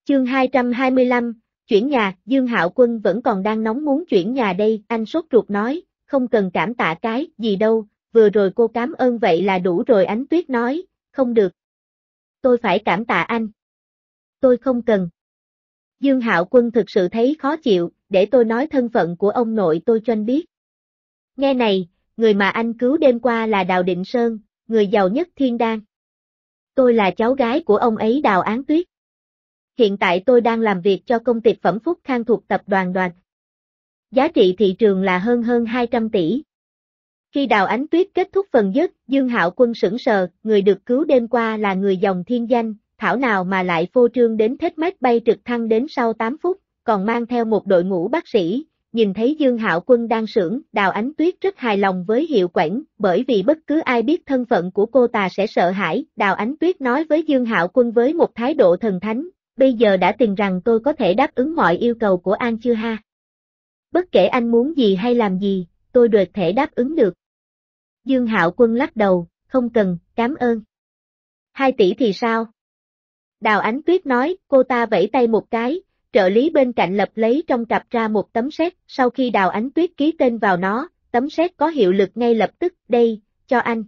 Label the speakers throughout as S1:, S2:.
S1: Chương 225, chuyển nhà, Dương Hạo Quân vẫn còn đang nóng muốn chuyển nhà đây, anh sốt ruột nói, không cần cảm tạ cái gì đâu, vừa rồi cô cảm ơn vậy là đủ rồi. Ánh Tuyết nói, không được. Tôi phải cảm tạ anh. Tôi không cần. Dương Hạo Quân thực sự thấy khó chịu, để tôi nói thân phận của ông nội tôi cho anh biết. Nghe này, người mà anh cứu đêm qua là Đào Định Sơn, người giàu nhất Thiên Đan. Tôi là cháu gái của ông ấy Đào Án Tuyết. Hiện tại tôi đang làm việc cho công ty Phẩm Phúc Khang thuộc tập đoàn Đoàn. Giá trị thị trường là hơn 200 tỷ. Khi Đào Ánh Tuyết kết thúc phần dứt, Dương Hạo Quân sững sờ, người được cứu đêm qua là người dòng Thiên danh, thảo nào mà lại phô trương đến thết mách bay trực thăng đến sau 8 phút, còn mang theo một đội ngũ bác sĩ. Nhìn thấy Dương Hạo Quân đang sưởng, Đào Ánh Tuyết rất hài lòng với Hiệu Quẩy, bởi vì bất cứ ai biết thân phận của cô ta sẽ sợ hãi. Đào Ánh Tuyết nói với Dương Hạo Quân với một thái độ thần thánh, bây giờ đã tin rằng tôi có thể đáp ứng mọi yêu cầu của anh chưa ha? Bất kể anh muốn gì hay làm gì, tôi đều thể đáp ứng được. Dương Hạo Quân lắc đầu, không cần, cảm ơn. 2 tỷ thì sao? Đào Ánh Tuyết nói, cô ta vẫy tay một cái, trợ lý bên cạnh lập lấy trong cặp ra một tấm séc, sau khi Đào Ánh Tuyết ký tên vào nó, tấm séc có hiệu lực ngay lập tức, đây, cho anh.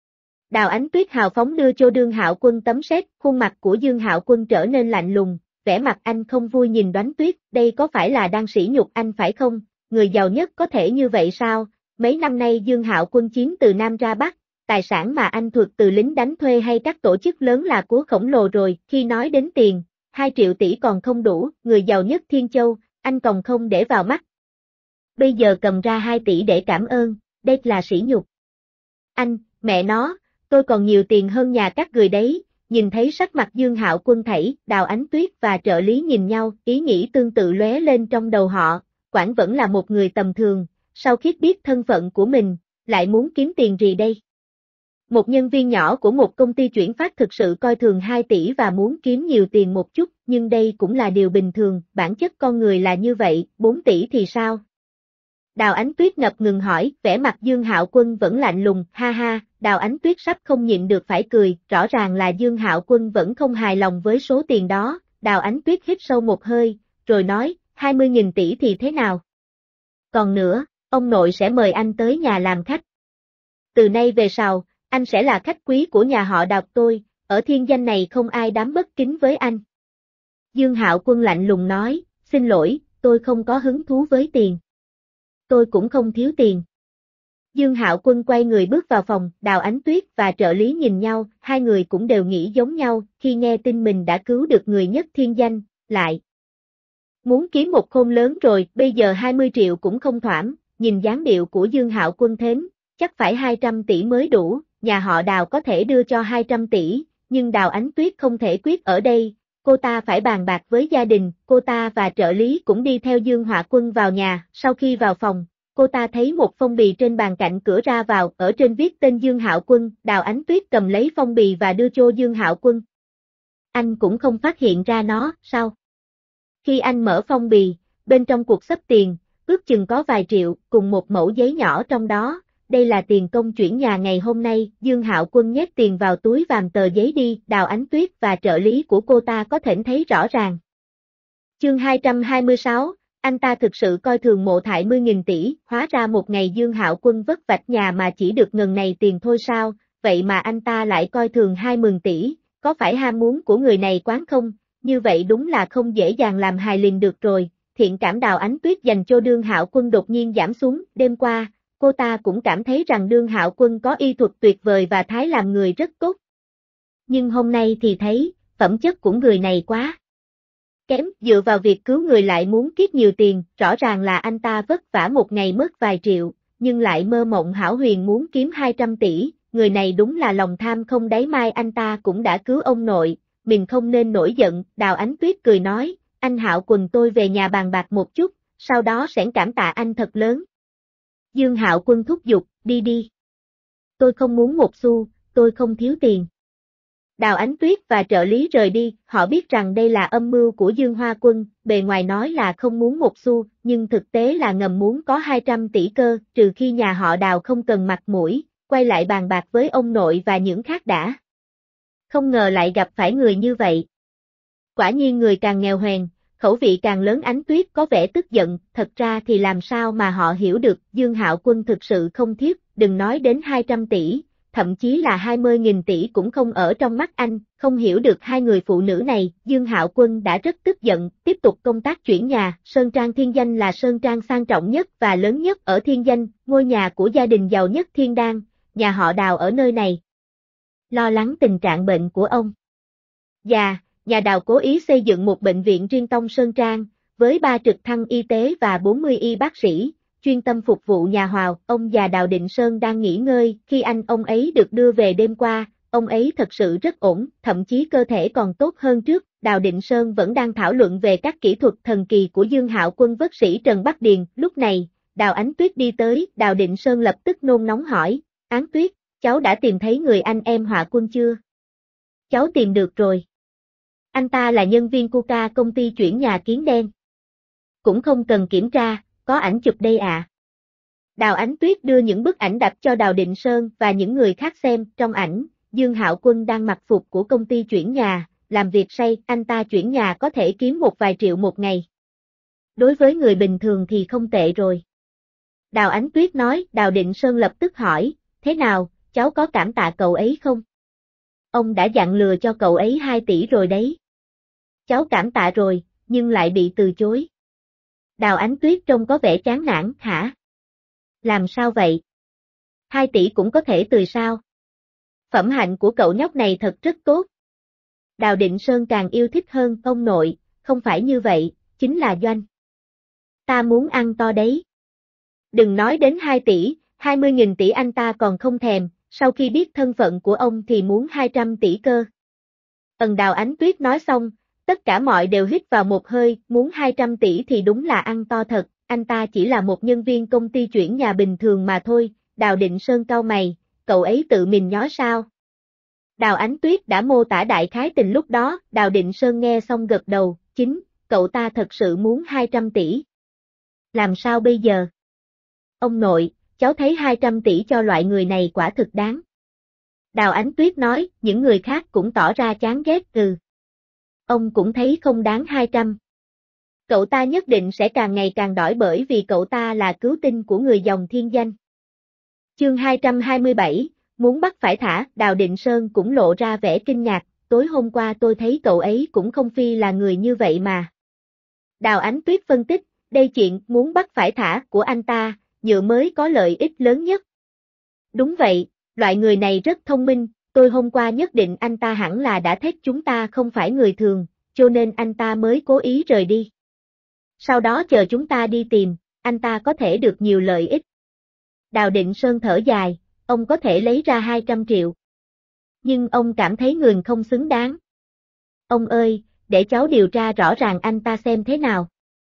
S1: Đào Ánh Tuyết hào phóng đưa cho Dương Hạo Quân tấm séc, khuôn mặt của Dương Hạo Quân trở nên lạnh lùng, vẻ mặt anh không vui nhìn Đoánh Tuyết, đây có phải là đang sỉ nhục anh phải không, người giàu nhất có thể như vậy sao? Mấy năm nay Dương Hạo Quân chiến từ Nam ra Bắc, tài sản mà anh thuộc từ lính đánh thuê hay các tổ chức lớn là của khổng lồ rồi, khi nói đến tiền, 2 triệu tỷ còn không đủ, người giàu nhất Thiên Châu, anh còn không để vào mắt. Bây giờ cầm ra 2 tỷ để cảm ơn, đây là sỉ nhục. Anh, mẹ nó, tôi còn nhiều tiền hơn nhà các người đấy. Nhìn thấy sắc mặt Dương Hạo Quân thảy, Đào Ánh Tuyết và trợ lý nhìn nhau, ý nghĩ tương tự lóe lên trong đầu họ, Quảng vẫn là một người tầm thường, sau khi biết thân phận của mình, lại muốn kiếm tiền gì đây? Một nhân viên nhỏ của một công ty chuyển phát thực sự coi thường 2 tỷ và muốn kiếm nhiều tiền một chút, nhưng đây cũng là điều bình thường, bản chất con người là như vậy, 4 tỷ thì sao? Đào Ánh Tuyết ngập ngừng hỏi, vẻ mặt Dương Hạo Quân vẫn lạnh lùng, ha ha, Đào Ánh Tuyết sắp không nhịn được phải cười, rõ ràng là Dương Hạo Quân vẫn không hài lòng với số tiền đó. Đào Ánh Tuyết hít sâu một hơi, rồi nói, 20.000 tỷ thì thế nào? Còn nữa, ông nội sẽ mời anh tới nhà làm khách. Từ nay về sau, anh sẽ là khách quý của nhà họ Đào tôi, ở Thiên Danh này không ai dám bất kính với anh. Dương Hạo Quân lạnh lùng nói, xin lỗi, tôi không có hứng thú với tiền. Tôi cũng không thiếu tiền. Dương Hạo Quân quay người bước vào phòng, Đào Ánh Tuyết và trợ lý nhìn nhau, hai người cũng đều nghĩ giống nhau, khi nghe tin mình đã cứu được người nhất Thiên Danh, lại muốn kiếm một khôn lớn rồi, bây giờ 20 triệu cũng không thoảm, nhìn dáng điệu của Dương Hạo Quân thến, chắc phải 200 tỷ mới đủ, nhà họ Đào có thể đưa cho 200 tỷ, nhưng Đào Ánh Tuyết không thể quyết ở đây, cô ta phải bàn bạc với gia đình, cô ta và trợ lý cũng đi theo Dương Hạo Quân vào nhà, sau khi vào phòng, cô ta thấy một phong bì trên bàn cạnh cửa ra vào, ở trên viết tên Dương Hạo Quân, Đào Ánh Tuyết cầm lấy phong bì và đưa cho Dương Hạo Quân. Anh cũng không phát hiện ra nó, sao? Khi anh mở phong bì, bên trong cuộc xấp tiền, ước chừng có vài triệu, cùng một mẩu giấy nhỏ trong đó, đây là tiền công chuyển nhà ngày hôm nay, Dương Hạo Quân nhét tiền vào túi vàm tờ giấy đi, Đào Ánh Tuyết và trợ lý của cô ta có thể thấy rõ ràng. Chương 226, anh ta thực sự coi thường Mộ Thải 10.000 tỷ, hóa ra một ngày Dương Hạo Quân vất vả nhà mà chỉ được ngần này tiền thôi sao, vậy mà anh ta lại coi thường 20 tỷ, có phải ham muốn của người này quán không, như vậy đúng là không dễ dàng làm hài liền được rồi, thiện cảm Đào Ánh Tuyết dành cho Dương Hạo Quân đột nhiên giảm xuống, đêm qua, cô ta cũng cảm thấy rằng Dương Hạo Quân có y thuật tuyệt vời và thái làm người rất tốt. Nhưng hôm nay thì thấy, phẩm chất của người này quá kém, dựa vào việc cứu người lại muốn kiết nhiều tiền, rõ ràng là anh ta vất vả một ngày mất vài triệu, nhưng lại mơ mộng hão huyền muốn kiếm 200 tỷ, người này đúng là lòng tham không đáy, mai anh ta cũng đã cứu ông nội, mình không nên nổi giận, Đào Ánh Tuyết cười nói, anh Hạo Quân tôi về nhà bàn bạc một chút, sau đó sẽ cảm tạ anh thật lớn. Dương Hạo Quân thúc giục, đi đi. Tôi không muốn một xu, tôi không thiếu tiền. Đào Ánh Tuyết và trợ lý rời đi, họ biết rằng đây là âm mưu của Dương Hoa Quân, bề ngoài nói là không muốn một xu, nhưng thực tế là ngầm muốn có 200 tỷ cơ, trừ khi nhà họ Đào không cần mặt mũi, quay lại bàn bạc với ông nội và những khác đã. Không ngờ lại gặp phải người như vậy. Quả nhiên người càng nghèo hèn, khẩu vị càng lớn. Ánh Tuyết có vẻ tức giận, thật ra thì làm sao mà họ hiểu được, Dương Hạo Quân thực sự không thiếu, đừng nói đến 200 tỷ, thậm chí là 20.000 tỷ cũng không ở trong mắt anh, không hiểu được hai người phụ nữ này. Dương Hạo Quân đã rất tức giận, tiếp tục công tác chuyển nhà. Sơn Trang Thiên Danh là sơn trang sang trọng nhất và lớn nhất ở Thiên Danh, ngôi nhà của gia đình giàu nhất Thiên Đan, nhà họ Đào ở nơi này. Lo lắng tình trạng bệnh của ông già, nhà Đào cố ý xây dựng một bệnh viện riêng trong Sơn Trang, với 3 trực thăng y tế và 40 y bác sĩ, chuyên tâm phục vụ nhà Hào. Ông già Đào Định Sơn đang nghỉ ngơi, khi ông ấy được đưa về đêm qua, ông ấy thật sự rất ổn, thậm chí cơ thể còn tốt hơn trước. Đào Định Sơn vẫn đang thảo luận về các kỹ thuật thần kỳ của Dương Hạo Quân vất sĩ Trần Bắc Điền. Lúc này, Đào Ánh Tuyết đi tới, Đào Định Sơn lập tức nôn nóng hỏi, Ánh Tuyết, cháu đã tìm thấy người anh em Họa Quân chưa? Cháu tìm được rồi. Anh ta là nhân viên Kuka công ty chuyển nhà Kiến Đen. Cũng không cần kiểm tra, có ảnh chụp đây à. Đào Ánh Tuyết đưa những bức ảnh đặt cho Đào Định Sơn và những người khác xem. Trong ảnh, Dương Hạo Quân đang mặc phục của công ty chuyển nhà, làm việc say. Anh ta chuyển nhà có thể kiếm một vài triệu một ngày. Đối với người bình thường thì không tệ rồi. Đào Ánh Tuyết nói. Đào Định Sơn lập tức hỏi, thế nào, cháu có cảm tạ cậu ấy không? Ông đã dặn lừa cho cậu ấy 2 tỷ rồi đấy. Cháu cảm tạ rồi, nhưng lại bị từ chối. Đào Ánh Tuyết trông có vẻ chán nản. Hả? Làm sao vậy? 2 tỷ cũng có thể từ sao? Phẩm hạnh của cậu nhóc này thật rất tốt. Đào Định Sơn càng yêu thích hơn. Ông nội, không phải như vậy, chính là doanh. Ta muốn ăn to đấy. Đừng nói đến 2 tỷ, 20.000 tỷ anh ta còn không thèm, sau khi biết thân phận của ông thì muốn 200 tỷ cơ. Đào Ánh Tuyết nói xong, tất cả mọi đều hít vào một hơi, muốn 200 tỷ thì đúng là ăn to thật, anh ta chỉ là một nhân viên công ty chuyển nhà bình thường mà thôi. Đào Định Sơn cau mày, cậu ấy tự mình nhó sao? Đào Ánh Tuyết đã mô tả đại khái tình lúc đó. Đào Định Sơn nghe xong gật đầu, chính, cậu ta thật sự muốn 200 tỷ. Làm sao bây giờ? Ông nội, cháu thấy 200 tỷ cho loại người này quả thực đáng. Đào Ánh Tuyết nói, những người khác cũng tỏ ra chán ghét. Ông cũng thấy không đáng 200. Cậu ta nhất định sẽ càng ngày càng đỏi bởi vì cậu ta là cứu tinh của người dòng Thiên Danh. Chương 227, muốn bắt phải thả. Đào Định Sơn cũng lộ ra vẻ kinh ngạc, tối hôm qua tôi thấy cậu ấy cũng không phi là người như vậy mà. Đào Ánh Tuyết phân tích, đây chuyện muốn bắt phải thả của anh ta, nhựa mới có lợi ích lớn nhất. Đúng vậy, loại người này rất thông minh, tôi hôm qua nhất định anh ta hẳn là đã thấy chúng ta không phải người thường, cho nên anh ta mới cố ý rời đi. Sau đó chờ chúng ta đi tìm, anh ta có thể được nhiều lợi ích. Đào Định Sơn thở dài, ông có thể lấy ra 200 triệu. Nhưng ông cảm thấy người không xứng đáng. Ông ơi, để cháu điều tra rõ ràng anh ta xem thế nào.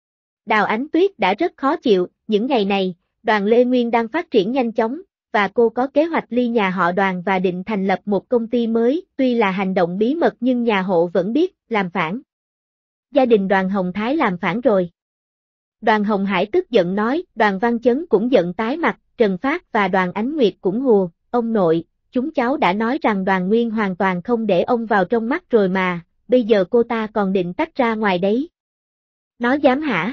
S1: Đào Ánh Tuyết đã rất khó chịu, những ngày này, Đoàn Lê Nguyên đang phát triển nhanh chóng, và cô có kế hoạch ly nhà họ Đoàn và định thành lập một công ty mới, tuy là hành động bí mật nhưng nhà hộ vẫn biết, làm phản. Gia đình Đoàn Hồng Thái làm phản rồi. Đoàn Hồng Hải tức giận nói, Đoàn Văn Chấn cũng giận tái mặt, Trần Phát và Đoàn Ánh Nguyệt cũng hùa, ông nội, chúng cháu đã nói rằng Đoàn Nguyên hoàn toàn không để ông vào trong mắt rồi mà, bây giờ cô ta còn định tách ra ngoài đấy. Nó dám hả?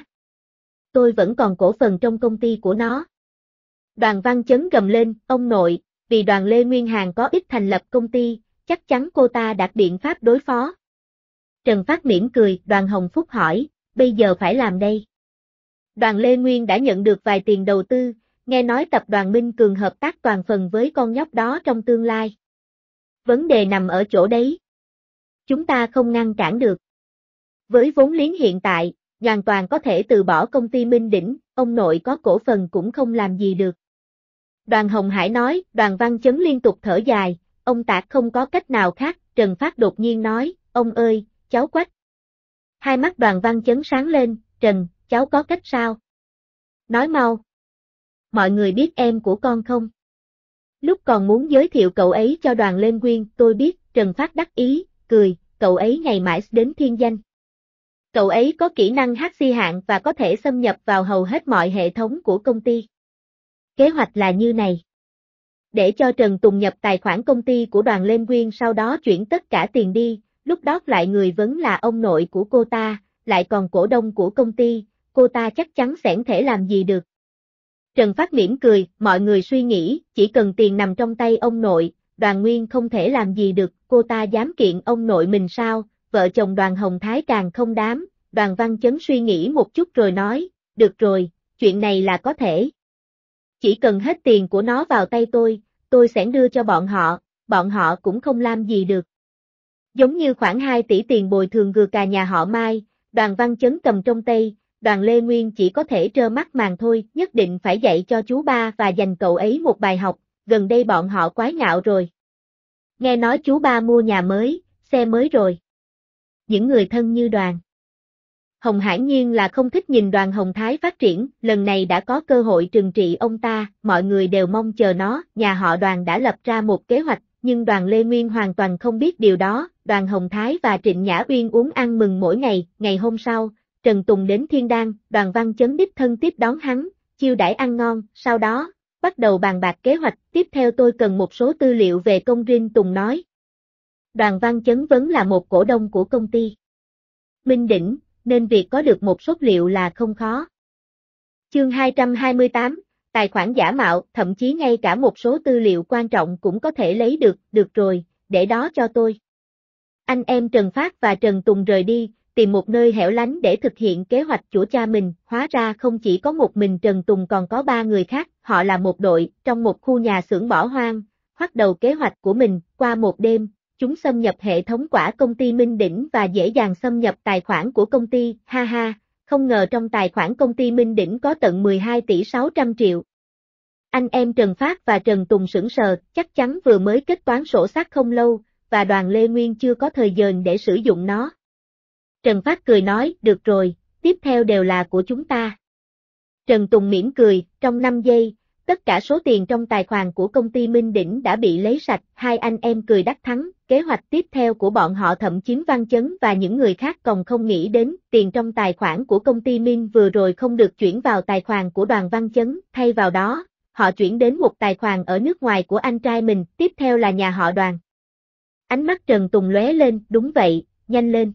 S1: Tôi vẫn còn cổ phần trong công ty của nó. Đoàn Văn Chấn gầm lên, ông nội, vì Đoàn Lê Nguyên Hàn có ít thành lập công ty, chắc chắn cô ta đặt biện pháp đối phó. Trần Phát mỉm cười, Đoàn Hồng Phúc hỏi, bây giờ phải làm đây. Đoàn Lê Nguyên đã nhận được vài tiền đầu tư, nghe nói tập đoàn Minh Cường hợp tác toàn phần với con nhóc đó trong tương lai. Vấn đề nằm ở chỗ đấy. Chúng ta không ngăn cản được. Với vốn liếng hiện tại, hoàn toàn có thể từ bỏ công ty Minh Đỉnh, ông nội có cổ phần cũng không làm gì được. Đoàn Hồng Hải nói, Đoàn Văn Chấn liên tục thở dài, ông Tạc không có cách nào khác. Trần Phát đột nhiên nói, ông ơi, cháu Quách. Hai mắt Đoàn Văn Chấn sáng lên, Trần, cháu có cách sao? Nói mau. Mọi người biết em của con không? Lúc còn muốn giới thiệu cậu ấy cho Đoàn Lên Nguyên, tôi biết. Trần Phát đắc ý, cười, cậu ấy ngày mãi đến Thiên Danh. Cậu ấy có kỹ năng hack si hạng và có thể xâm nhập vào hầu hết mọi hệ thống của công ty. Kế hoạch là như này. Để cho Trần Tùng nhập tài khoản công ty của Đoàn Lên Nguyên sau đó chuyển tất cả tiền đi, lúc đó lại người vẫn là ông nội của cô ta, lại còn cổ đông của công ty, cô ta chắc chắn sẻn thể làm gì được. Trần Phát mỉm cười, mọi người suy nghĩ, chỉ cần tiền nằm trong tay ông nội, Đoàn Nguyên không thể làm gì được, cô ta dám kiện ông nội mình sao, vợ chồng Đoàn Hồng Thái càng không dám. Đoàn Văn Chấn suy nghĩ một chút rồi nói, được rồi, chuyện này là có thể. Chỉ cần hết tiền của nó vào tay tôi sẽ đưa cho bọn họ cũng không làm gì được. Giống như khoảng 2 tỷ tiền bồi thường gừa cả nhà họ Mai, Đoàn Văn Chấn cầm trong tay, Đoàn Lê Nguyên chỉ có thể trơ mắt màng thôi, nhất định phải dạy cho chú ba và dành cậu ấy một bài học, gần đây bọn họ quái ngạo rồi. Nghe nói chú ba mua nhà mới, xe mới rồi. Những người thân như Đoàn Hồng hiển nhiên là không thích nhìn Đoàn Hồng Thái phát triển, lần này đã có cơ hội trừng trị ông ta, mọi người đều mong chờ nó, nhà họ Đoàn đã lập ra một kế hoạch, nhưng Đoàn Lê Nguyên hoàn toàn không biết điều đó, Đoàn Hồng Thái và Trịnh Nhã Uyên uống ăn mừng mỗi ngày, ngày hôm sau, Trần Tùng đến Thiên Đan, Đoàn Văn Chấn đích thân tiếp đón hắn, chiêu đãi ăn ngon, sau đó, bắt đầu bàn bạc kế hoạch, tiếp theo tôi cần một số tư liệu về công Rin Tùng nói. Đoàn Văn Chấn vẫn là một cổ đông của công ty Minh Đỉnh, nên việc có được một số liệu là không khó. Chương 228, tài khoản giả mạo, thậm chí ngay cả một số tư liệu quan trọng cũng có thể lấy được rồi, để đó cho tôi. Anh em Trần Phát và Trần Tùng rời đi, tìm một nơi hẻo lánh để thực hiện kế hoạch của cha mình, hóa ra không chỉ có một mình Trần Tùng còn có 3 người khác, họ là một đội, trong một khu nhà xưởng bỏ hoang, bắt đầu kế hoạch của mình, qua một đêm, chúng xâm nhập hệ thống quả công ty Minh Đỉnh và dễ dàng xâm nhập tài khoản của công ty, ha ha, không ngờ trong tài khoản công ty Minh Đỉnh có tận 12 tỷ 600 triệu. Anh em Trần Phát và Trần Tùng sững sờ, chắc chắn vừa mới kết toán sổ sách không lâu, và Đoàn Lê Nguyên chưa có thời giờ để sử dụng nó. Trần Phát cười nói, được rồi, tiếp theo đều là của chúng ta. Trần Tùng mỉm cười, trong 5 giây, tất cả số tiền trong tài khoản của công ty Minh Đỉnh đã bị lấy sạch, hai anh em cười đắc thắng, kế hoạch tiếp theo của bọn họ thậm chí Văn Chấn và những người khác còn không nghĩ đến, tiền trong tài khoản của công ty Minh vừa rồi không được chuyển vào tài khoản của Đoàn Văn Chấn, thay vào đó, họ chuyển đến một tài khoản ở nước ngoài của anh trai mình, tiếp theo là nhà họ Đoàn. Ánh mắt Trần Tùng lóe lên, đúng vậy, nhanh lên.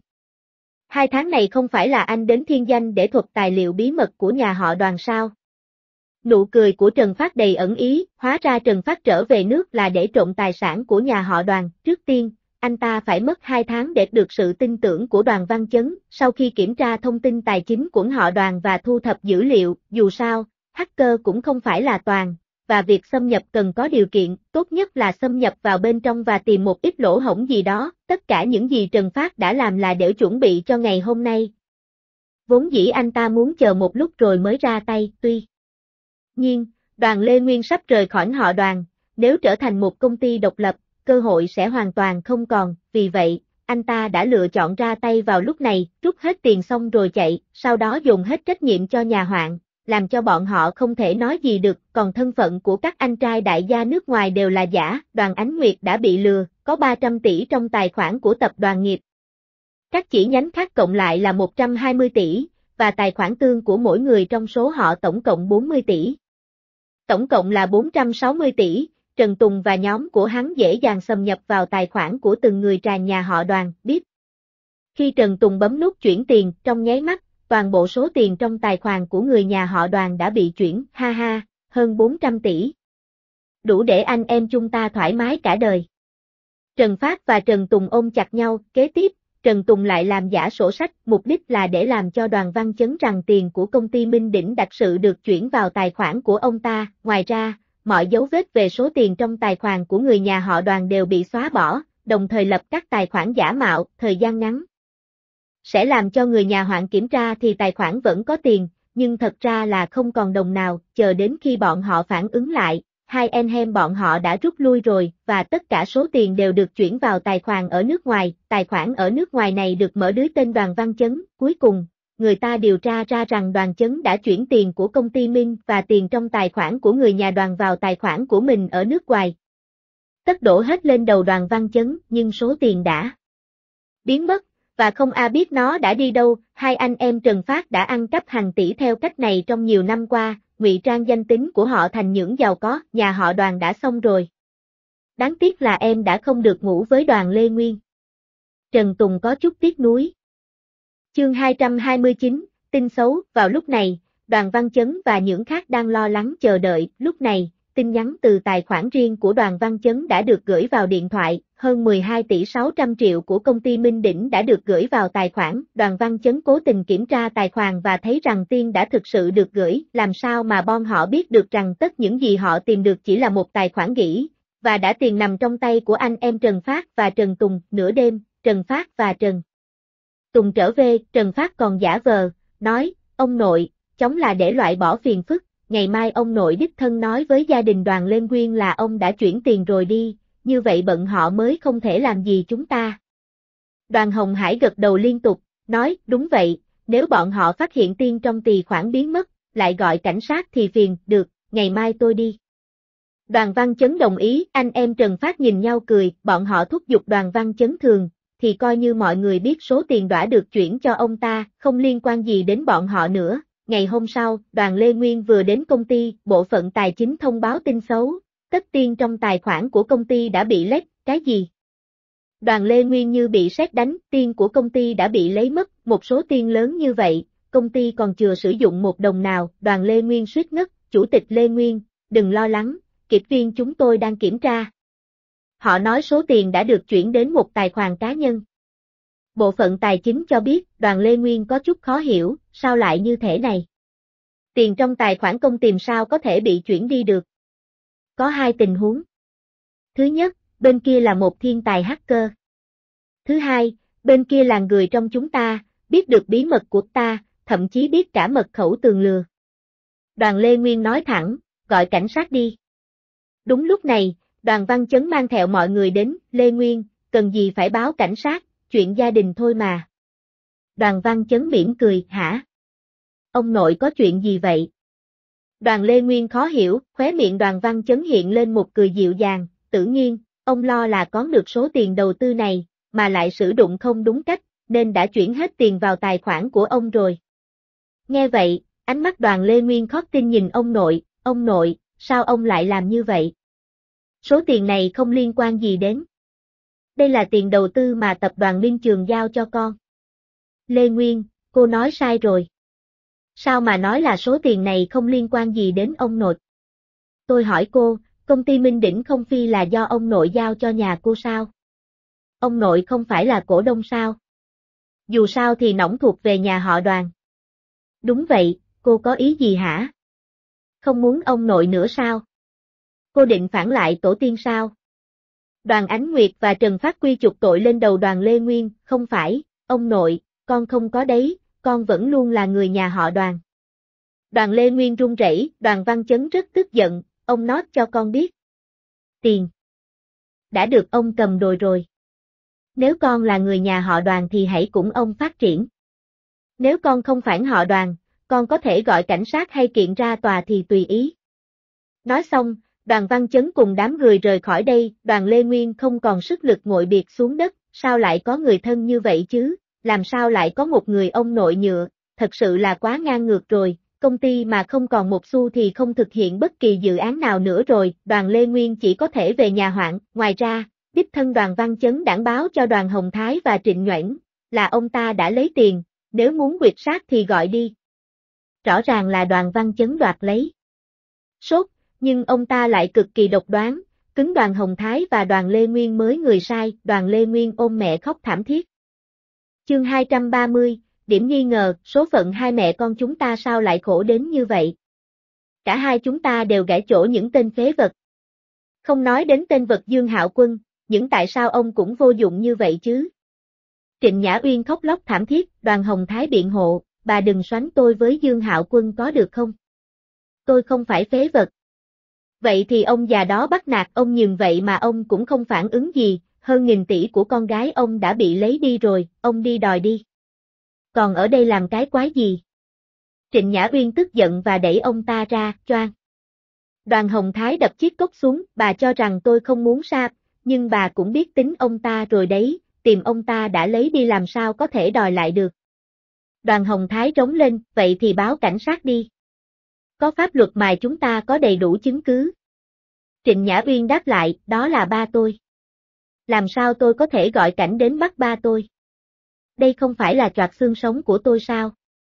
S1: 2 tháng này không phải là anh đến Thiên Danh để thuật tài liệu bí mật của nhà họ Đoàn sao? Nụ cười của Trần Phát đầy ẩn ý, hóa ra Trần Phát trở về nước là để trộm tài sản của nhà họ Đoàn. Trước tiên, anh ta phải mất 2 tháng để được sự tin tưởng của Đoàn Văn Chấn, sau khi kiểm tra thông tin tài chính của họ Đoàn và thu thập dữ liệu, dù sao, hacker cũng không phải là toàn, và việc xâm nhập cần có điều kiện, tốt nhất là xâm nhập vào bên trong và tìm một ít lỗ hổng gì đó, tất cả những gì Trần Phát đã làm là để chuẩn bị cho ngày hôm nay. Vốn dĩ anh ta muốn chờ một lúc rồi mới ra tay, tuy nhiên, Đoàn Lê Nguyên sắp rời khỏi họ Đoàn, nếu trở thành một công ty độc lập, cơ hội sẽ hoàn toàn không còn, vì vậy, anh ta đã lựa chọn ra tay vào lúc này, rút hết tiền xong rồi chạy, sau đó dồn hết trách nhiệm cho nhà hoạn, làm cho bọn họ không thể nói gì được, còn thân phận của các anh trai đại gia nước ngoài đều là giả, Đoàn Ánh Nguyệt đã bị lừa, có 300 tỷ trong tài khoản của tập đoàn nghiệp. Các chỉ nhánh khác cộng lại là 120 tỷ, và tài khoản tương của mỗi người trong số họ tổng cộng 40 tỷ. Tổng cộng là 460 tỷ, Trần Tùng và nhóm của hắn dễ dàng xâm nhập vào tài khoản của từng người trà nhà họ Đoàn, biết. Khi Trần Tùng bấm nút chuyển tiền, trong nháy mắt, toàn bộ số tiền trong tài khoản của người nhà họ Đoàn đã bị chuyển, ha ha, hơn 400 tỷ. Đủ để anh em chúng ta thoải mái cả đời. Trần Phát và Trần Tùng ôm chặt nhau, kế tiếp, Trần Tùng lại làm giả sổ sách, mục đích là để làm cho Đoàn Văn Chấn rằng tiền của công ty Minh Đỉnh đặc sự được chuyển vào tài khoản của ông ta, ngoài ra, mọi dấu vết về số tiền trong tài khoản của người nhà họ Đoàn đều bị xóa bỏ, đồng thời lập các tài khoản giả mạo, thời gian ngắn. Sẽ làm cho người nhà hoạn kiểm tra thì tài khoản vẫn có tiền, nhưng thật ra là không còn đồng nào, chờ đến khi bọn họ phản ứng lại, hai anh em bọn họ đã rút lui rồi, và tất cả số tiền đều được chuyển vào tài khoản ở nước ngoài, tài khoản ở nước ngoài này được mở dưới tên Đoàn Văn Chấn, cuối cùng, người ta điều tra ra rằng Đoàn Chấn đã chuyển tiền của công ty Minh và tiền trong tài khoản của người nhà Đoàn vào tài khoản của mình ở nước ngoài. Tất đổ hết lên đầu Đoàn Văn Chấn, nhưng số tiền đã biến mất, và không ai biết nó đã đi đâu, hai anh em Trần Phát đã ăn cắp hàng tỷ theo cách này trong nhiều năm qua, ngụy trang danh tính của họ thành những giàu có, nhà họ Đoàn đã xong rồi. Đáng tiếc là em đã không được ngủ với Đoàn Lê Nguyên. Trần Tùng có chút tiếc nuối. Chương 229, tin xấu, vào lúc này, Đoàn Văn Chấn và những khác đang lo lắng chờ đợi, lúc này, tin nhắn từ tài khoản riêng của Đoàn Văn Chấn đã được gửi vào điện thoại, hơn 12 tỷ 600 triệu của công ty Minh Đỉnh đã được gửi vào tài khoản, Đoàn Văn Chấn cố tình kiểm tra tài khoản và thấy rằng tiền đã thực sự được gửi, làm sao mà bọn họ biết được rằng tất những gì họ tìm được chỉ là một tài khoản gỉ, và đã tiền nằm trong tay của anh em Trần Phát và Trần Tùng, nửa đêm, Trần Phát và Trần Tùng trở về, Trần Phát còn giả vờ, nói, ông nội, chống là để loại bỏ phiền phức, ngày mai ông nội đích thân nói với gia đình Đoàn Lê Nguyên là ông đã chuyển tiền rồi đi, như vậy bận họ mới không thể làm gì chúng ta. Đoàn Hồng Hải gật đầu liên tục, nói, đúng vậy, nếu bọn họ phát hiện tiền trong tài khoản biến mất, lại gọi cảnh sát thì phiền, được, ngày mai tôi đi. Đoàn Văn Chấn đồng ý, anh em Trần Phát nhìn nhau cười, bọn họ thúc giục Đoàn Văn Chấn thường, thì coi như mọi người biết số tiền đã được chuyển cho ông ta, không liên quan gì đến bọn họ nữa. Ngày hôm sau, Đoàn Lê Nguyên vừa đến công ty, bộ phận tài chính thông báo tin xấu, tất tiền trong tài khoản của công ty đã bị lệch, cái gì? Đoàn Lê Nguyên như bị sét đánh, tiền của công ty đã bị lấy mất, một số tiền lớn như vậy, công ty còn chưa sử dụng một đồng nào, Đoàn Lê Nguyên suýt ngất, Chủ tịch Lê Nguyên, đừng lo lắng, kiểm viên chúng tôi đang kiểm tra. Họ nói số tiền đã được chuyển đến một tài khoản cá nhân. Bộ phận tài chính cho biết, Đoàn Lê Nguyên có chút khó hiểu, sao lại như thế này? Tiền trong tài khoản công tìm sao có thể bị chuyển đi được? Có hai tình huống. Thứ nhất, bên kia là một thiên tài hacker. Thứ hai, bên kia là người trong chúng ta, biết được bí mật của ta, thậm chí biết cả mật khẩu tường lừa. Đoàn Lê Nguyên nói thẳng, gọi cảnh sát đi. Đúng lúc này, Đoàn Văn Chấn mang theo mọi người đến, Lê Nguyên, cần gì phải báo cảnh sát, chuyện gia đình thôi mà. Đoàn Văn Chấn mỉm cười, hả? Ông nội có chuyện gì vậy? Đoàn Lê Nguyên khó hiểu, khóe miệng Đoàn Văn Chấn hiện lên một cười dịu dàng, tự nhiên, ông lo là có được số tiền đầu tư này, mà lại sử dụng không đúng cách, nên đã chuyển hết tiền vào tài khoản của ông rồi. Nghe vậy, ánh mắt Đoàn Lê Nguyên khó tin nhìn ông nội, sao ông lại làm như vậy? Số tiền này không liên quan gì đến. Đây là tiền đầu tư mà tập đoàn Minh Trường giao cho con. Lê Nguyên, cô nói sai rồi. Sao mà nói là số tiền này không liên quan gì đến ông nội? Tôi hỏi cô, công ty Minh Đỉnh không phi là do ông nội giao cho nhà cô sao? Ông nội không phải là cổ đông sao? Dù sao thì nỏng thuộc về nhà họ Đoàn. Đúng vậy, cô có ý gì hả? Không muốn ông nội nữa sao? Cô định phản lại tổ tiên sao? Đoàn Ánh Nguyệt và Trần Phát Quy chụp tội lên đầu Đoàn Lê Nguyên, không phải, ông nội, con không có đấy, con vẫn luôn là người nhà họ Đoàn. Đoàn Lê Nguyên run rẩy, Đoàn Văn Chấn rất tức giận, ông nói cho con biết. Tiền đã được ông cầm đồi rồi. Nếu con là người nhà họ Đoàn thì hãy cùng ông phát triển. Nếu con không phản họ Đoàn, con có thể gọi cảnh sát hay kiện ra tòa thì tùy ý. Nói xong, Đoàn Văn Chấn cùng đám người rời khỏi đây, Đoàn Lê Nguyên không còn sức lực ngồi biệt xuống đất, sao lại có người thân như vậy chứ, làm sao lại có một người ông nội nhựa, thật sự là quá ngang ngược rồi, công ty mà không còn một xu thì không thực hiện bất kỳ dự án nào nữa rồi, Đoàn Lê Nguyên chỉ có thể về nhà hoạn, ngoài ra, đích thân Đoàn Văn Chấn đảng báo cho Đoàn Hồng Thái và Trịnh Nhoãn, là ông ta đã lấy tiền, nếu muốn quyệt sát thì gọi đi. Rõ ràng là Đoàn Văn Chấn đoạt lấy. Sốt, nhưng ông ta lại cực kỳ độc đoán, cứng Đoàn Hồng Thái và Đoàn Lê Nguyên mới người sai, Đoàn Lê Nguyên ôm mẹ khóc thảm thiết. Chương 230, điểm nghi ngờ, số phận hai mẹ con chúng ta sao lại khổ đến như vậy? Cả hai chúng ta đều gãi chỗ những tên phế vật. Không nói đến tên vật Dương Hạo Quân, những tại sao ông cũng vô dụng như vậy chứ? Trịnh Nhã Uyên khóc lóc thảm thiết, Đoàn Hồng Thái biện hộ, bà đừng xoắn tôi với Dương Hạo Quân có được không? Tôi không phải phế vật. Vậy thì ông già đó bắt nạt ông nhường vậy mà ông cũng không phản ứng gì, hơn 1.000 tỷ của con gái ông đã bị lấy đi rồi, ông đi đòi đi. Còn ở đây làm cái quái gì? Trịnh Nhã Uyên tức giận và đẩy ông ta ra, choang. Đoàn Hồng Thái đập chiếc cốc xuống, bà cho rằng tôi không muốn sạp, nhưng bà cũng biết tính ông ta rồi đấy, tìm ông ta đã lấy đi làm sao có thể đòi lại được. Đoàn Hồng Thái trống lên, vậy thì báo cảnh sát đi. Có pháp luật mà chúng ta có đầy đủ chứng cứ. Trịnh Nhã Uyên đáp lại, đó là ba tôi. Làm sao tôi có thể gọi cảnh đến bắt ba tôi? Đây không phải là choạc xương sống của tôi sao?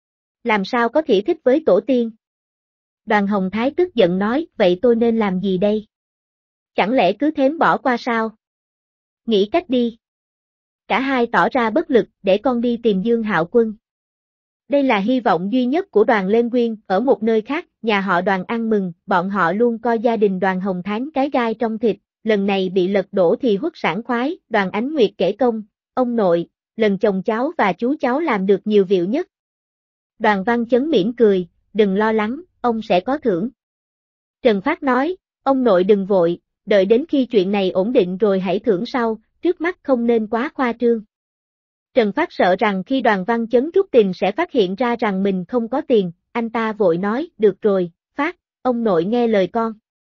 S1: Làm sao có thể thích với tổ tiên? Đoàn Hồng Thái tức giận nói, vậy tôi nên làm gì đây? Chẳng lẽ cứ thếm bỏ qua sao? Nghĩ cách đi. Cả hai tỏ ra bất lực, để con đi tìm Dương Hạo Quân. Đây là hy vọng duy nhất của Đoàn Lên Nguyên. Ở một nơi khác, nhà họ Đoàn ăn mừng, bọn họ luôn coi gia đình Đoàn Hồng Thán cái gai trong thịt, lần này bị lật đổ thì huất sảng khoái. Đoàn Ánh Nguyệt kể công, ông nội, lần chồng cháu và chú cháu làm được nhiều việc nhất. Đoàn Văn Chấn mỉm cười, đừng lo lắng, ông sẽ có thưởng. Trần Phát nói, ông nội đừng vội, đợi đến khi chuyện này ổn định rồi hãy thưởng sau, trước mắt không nên quá khoa trương. Trần Phát sợ rằng khi Đoàn Văn Chấn rút tiền sẽ phát hiện ra rằng mình không có tiền, anh ta vội nói, được rồi, Phát, ông nội nghe lời con.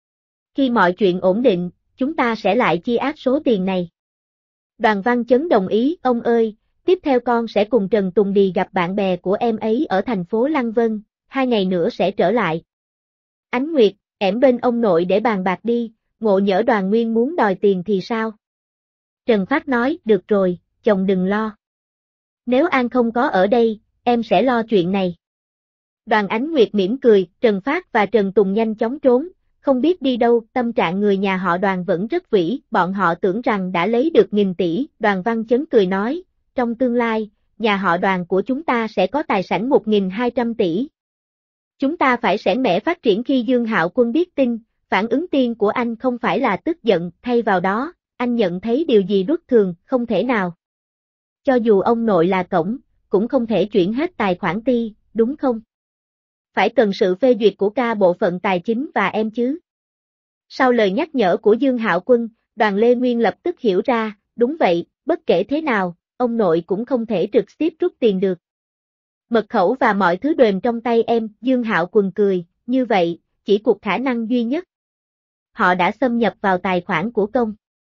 S1: Khi mọi chuyện ổn định, chúng ta sẽ lại chia ác số tiền này. Đoàn Văn Chấn đồng ý, ông ơi, tiếp theo con sẽ cùng Trần Tùng đi gặp bạn bè của em ấy ở thành phố Lăng Vân, 2 ngày nữa sẽ trở lại. Ánh Nguyệt, ẻm bên ông nội để bàn bạc đi, ngộ nhỡ Đoàn Nguyên muốn đòi tiền thì sao? Trần Phát nói, được rồi, chồng đừng lo. Nếu An không có ở đây, em sẽ lo chuyện này. Đoàn Ánh Nguyệt mỉm cười, Trần Phát và Trần Tùng nhanh chóng trốn, không biết đi đâu, tâm trạng người nhà họ Đoàn vẫn rất vĩ, bọn họ tưởng rằng đã lấy được nghìn tỷ, Đoàn Văn Chấn cười nói, trong tương lai, nhà họ Đoàn của chúng ta sẽ có tài sản 1.200 tỷ. Chúng ta phải sẽ mẽ phát triển. Khi Dương Hạo Quân biết tin, phản ứng tiên của anh không phải là tức giận, thay vào đó, anh nhận thấy điều gì bất thường, không thể nào. Cho dù ông nội là cổng, cũng không thể chuyển hết tài khoản Ti, đúng không? Phải cần sự phê duyệt của ca bộ phận tài chính và em chứ. Sau lời nhắc nhở của Dương Hạo Quân, Đoàn Lê Nguyên lập tức hiểu ra, đúng vậy, bất kể thế nào, ông nội cũng không thể trực tiếp rút tiền được. Mật khẩu và mọi thứ đều trong tay em, Dương Hạo Quân cười, như vậy, chỉ cuộc khả năng duy nhất. Họ đã xâm nhập vào tài khoản của công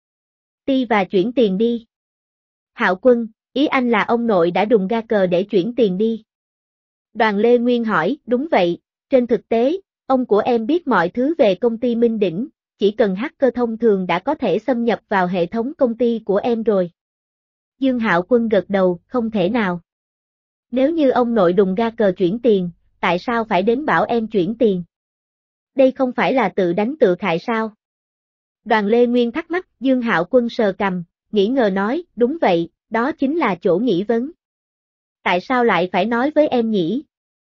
S1: ty và chuyển tiền đi. Hạo Quân, ý anh là ông nội đã đùng ga cờ để chuyển tiền đi. Đoàn Lê Nguyên hỏi, đúng vậy, trên thực tế, ông của em biết mọi thứ về công ty Minh Đỉnh, chỉ cần hacker thông thường đã có thể xâm nhập vào hệ thống công ty của em rồi. Dương Hạo Quân gật đầu, không thể nào. Nếu như ông nội đùng ga cờ chuyển tiền, tại sao phải đến bảo em chuyển tiền? Đây không phải là tự đánh tự khại sao? Đoàn Lê Nguyên thắc mắc, Dương Hạo Quân sờ cằm, nghĩ ngờ nói, đúng vậy, đó chính là chỗ nghi vấn. Tại sao lại phải nói với em nhỉ?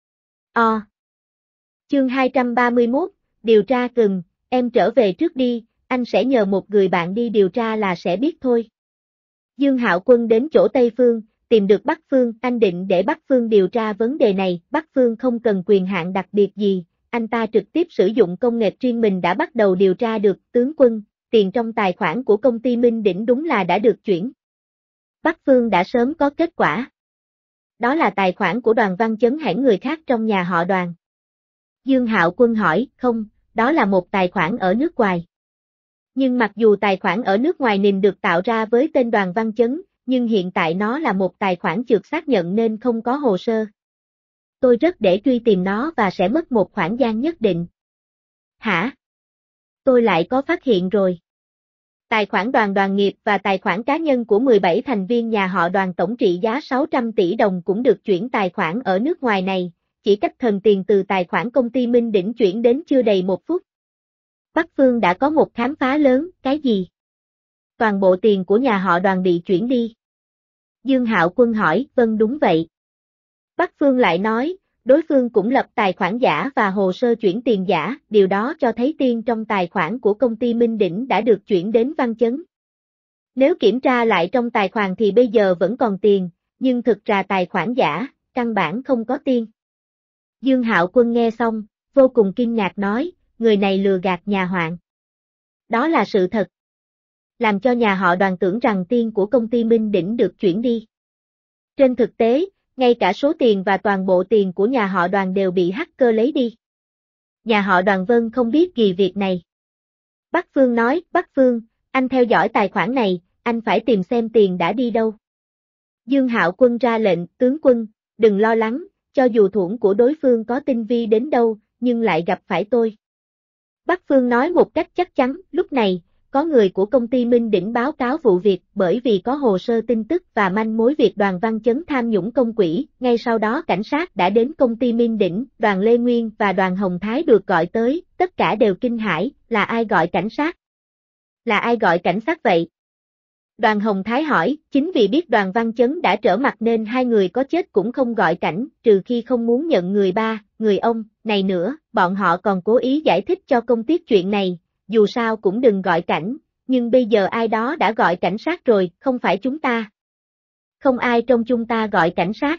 S1: Chương 231, điều tra cần, em trở về trước đi, anh sẽ nhờ một người bạn đi điều tra là sẽ biết thôi. Dương Hạo Quân đến chỗ Tây Phương, tìm được Bắc Phương, anh định để Bắc Phương điều tra vấn đề này, Bắc Phương không cần quyền hạn đặc biệt gì, anh ta trực tiếp sử dụng công nghệ riêng mình đã bắt đầu điều tra được, tướng quân, tiền trong tài khoản của công ty Minh Đỉnh đúng là đã được chuyển. Bắc Phương đã sớm có kết quả. Đó là tài khoản của Đoàn Văn Chấn hãng người khác trong nhà họ Đoàn. Dương Hạo Quân hỏi, không, đó là một tài khoản ở nước ngoài. Nhưng mặc dù tài khoản ở nước ngoài nền được tạo ra với tên Đoàn Văn Chấn, nhưng hiện tại nó là một tài khoản trượt xác nhận nên không có hồ sơ. Tôi rất để truy tìm nó và sẽ mất một khoảng gian nhất định. Hả? Tôi lại có phát hiện rồi. Tài khoản Đoàn nghiệp và tài khoản cá nhân của 17 thành viên nhà họ Đoàn tổng trị giá 600 tỷ đồng cũng được chuyển tài khoản ở nước ngoài này, chỉ cách thần tiền từ tài khoản công ty Minh Đỉnh chuyển đến chưa đầy 1 phút. Bắc Phương đã có một khám phá lớn, cái gì? Toàn bộ tiền của nhà họ Đoàn bị chuyển đi. Dương Hạo Quân hỏi, vâng đúng vậy. Bắc Phương lại nói, đối phương cũng lập tài khoản giả và hồ sơ chuyển tiền giả, điều đó cho thấy tiền trong tài khoản của công ty Minh Đỉnh đã được chuyển đến Văn Chấn. Nếu kiểm tra lại trong tài khoản thì bây giờ vẫn còn tiền, nhưng thực ra tài khoản giả, căn bản không có tiền. Dương Hạo Quân nghe xong, vô cùng kinh ngạc nói, người này lừa gạt nhà hoạn. Đó là sự thật. Làm cho nhà họ Đoàn tưởng rằng tiền của công ty Minh Đỉnh được chuyển đi. Trên thực tế, ngay cả số tiền và toàn bộ tiền của nhà họ Đoàn đều bị hacker lấy đi. Nhà họ Đoàn Vân không biết gì việc này. Bắc Phương nói, Bắc Phương, anh theo dõi tài khoản này, anh phải tìm xem tiền đã đi đâu. Dương Hạo Quân ra lệnh, tướng quân, đừng lo lắng, cho dù thủ của đối phương có tinh vi đến đâu, nhưng lại gặp phải tôi. Bắc Phương nói một cách chắc chắn, lúc này, có người của công ty Minh Đỉnh báo cáo vụ việc bởi vì có hồ sơ tin tức và manh mối việc Đoàn Văn Chấn tham nhũng công quỹ, ngay sau đó cảnh sát đã đến công ty Minh Đỉnh, Đoàn Lê Nguyên và Đoàn Hồng Thái được gọi tới, tất cả đều kinh hãi, là ai gọi cảnh sát? Là ai gọi cảnh sát vậy? Đoàn Hồng Thái hỏi, chính vì biết Đoàn Văn Chấn đã trở mặt nên hai người có chết cũng không gọi cảnh, trừ khi không muốn nhận người ba, người ông, này nữa, bọn họ còn cố ý giải thích cho công tiếc chuyện này, dù sao cũng đừng gọi cảnh, nhưng bây giờ ai đó đã gọi cảnh sát rồi, không phải chúng ta. Không ai trong chúng ta gọi cảnh sát.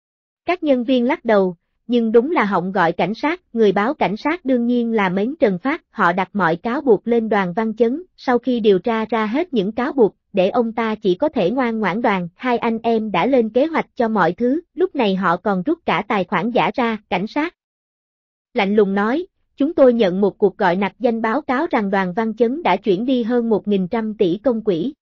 S1: Các nhân viên lắc đầu, nhưng đúng là Họng gọi cảnh sát, người báo cảnh sát đương nhiên là Mến Trần Phát, họ đặt mọi cáo buộc lên Đoàn Văn Chấn, sau khi điều tra ra hết những cáo buộc, để ông ta chỉ có thể ngoan ngoãn hai anh em đã lên kế hoạch cho mọi thứ, lúc này họ còn rút cả tài khoản giả ra, cảnh sát. Lạnh lùng nói, chúng tôi nhận một cuộc gọi nặc danh báo cáo rằng Đoàn Văn Chấn đã chuyển đi hơn 1.100 tỷ công quỹ.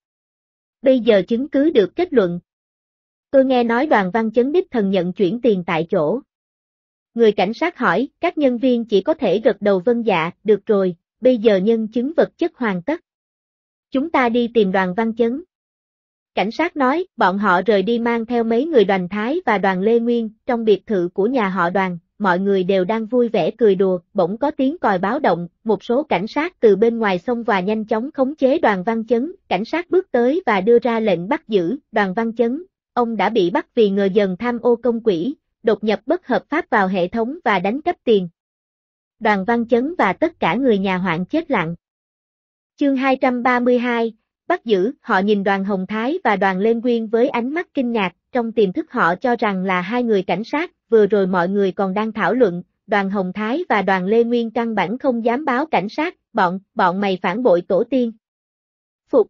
S1: Bây giờ chứng cứ được kết luận. Tôi nghe nói Đoàn Văn Chấn đích thân nhận chuyển tiền tại chỗ. Người cảnh sát hỏi, các nhân viên chỉ có thể gật đầu vâng dạ, được rồi, bây giờ nhân chứng vật chất hoàn tất. Chúng ta đi tìm Đoàn Văn Chấn. Cảnh sát nói, bọn họ rời đi mang theo mấy người Đoàn Thái và Đoàn Lê Nguyên, trong biệt thự của nhà họ Đoàn, mọi người đều đang vui vẻ cười đùa, bỗng có tiếng còi báo động, một số cảnh sát từ bên ngoài xông và nhanh chóng khống chế Đoàn Văn Chấn, cảnh sát bước tới và đưa ra lệnh bắt giữ, Đoàn Văn Chấn, ông đã bị bắt vì ngờ dần tham ô công quỹ, đột nhập bất hợp pháp vào hệ thống và đánh cắp tiền. Đoàn Văn Chấn và tất cả người nhà hoạn chết lặng. Chương 232, bắt giữ, họ nhìn Đoàn Hồng Thái và Đoàn Lê Nguyên với ánh mắt kinh ngạc, trong tiềm thức họ cho rằng là hai người cảnh sát, vừa rồi mọi người còn đang thảo luận, Đoàn Hồng Thái và Đoàn Lê Nguyên căn bản không dám báo cảnh sát, bọn mày phản bội tổ tiên. Phục.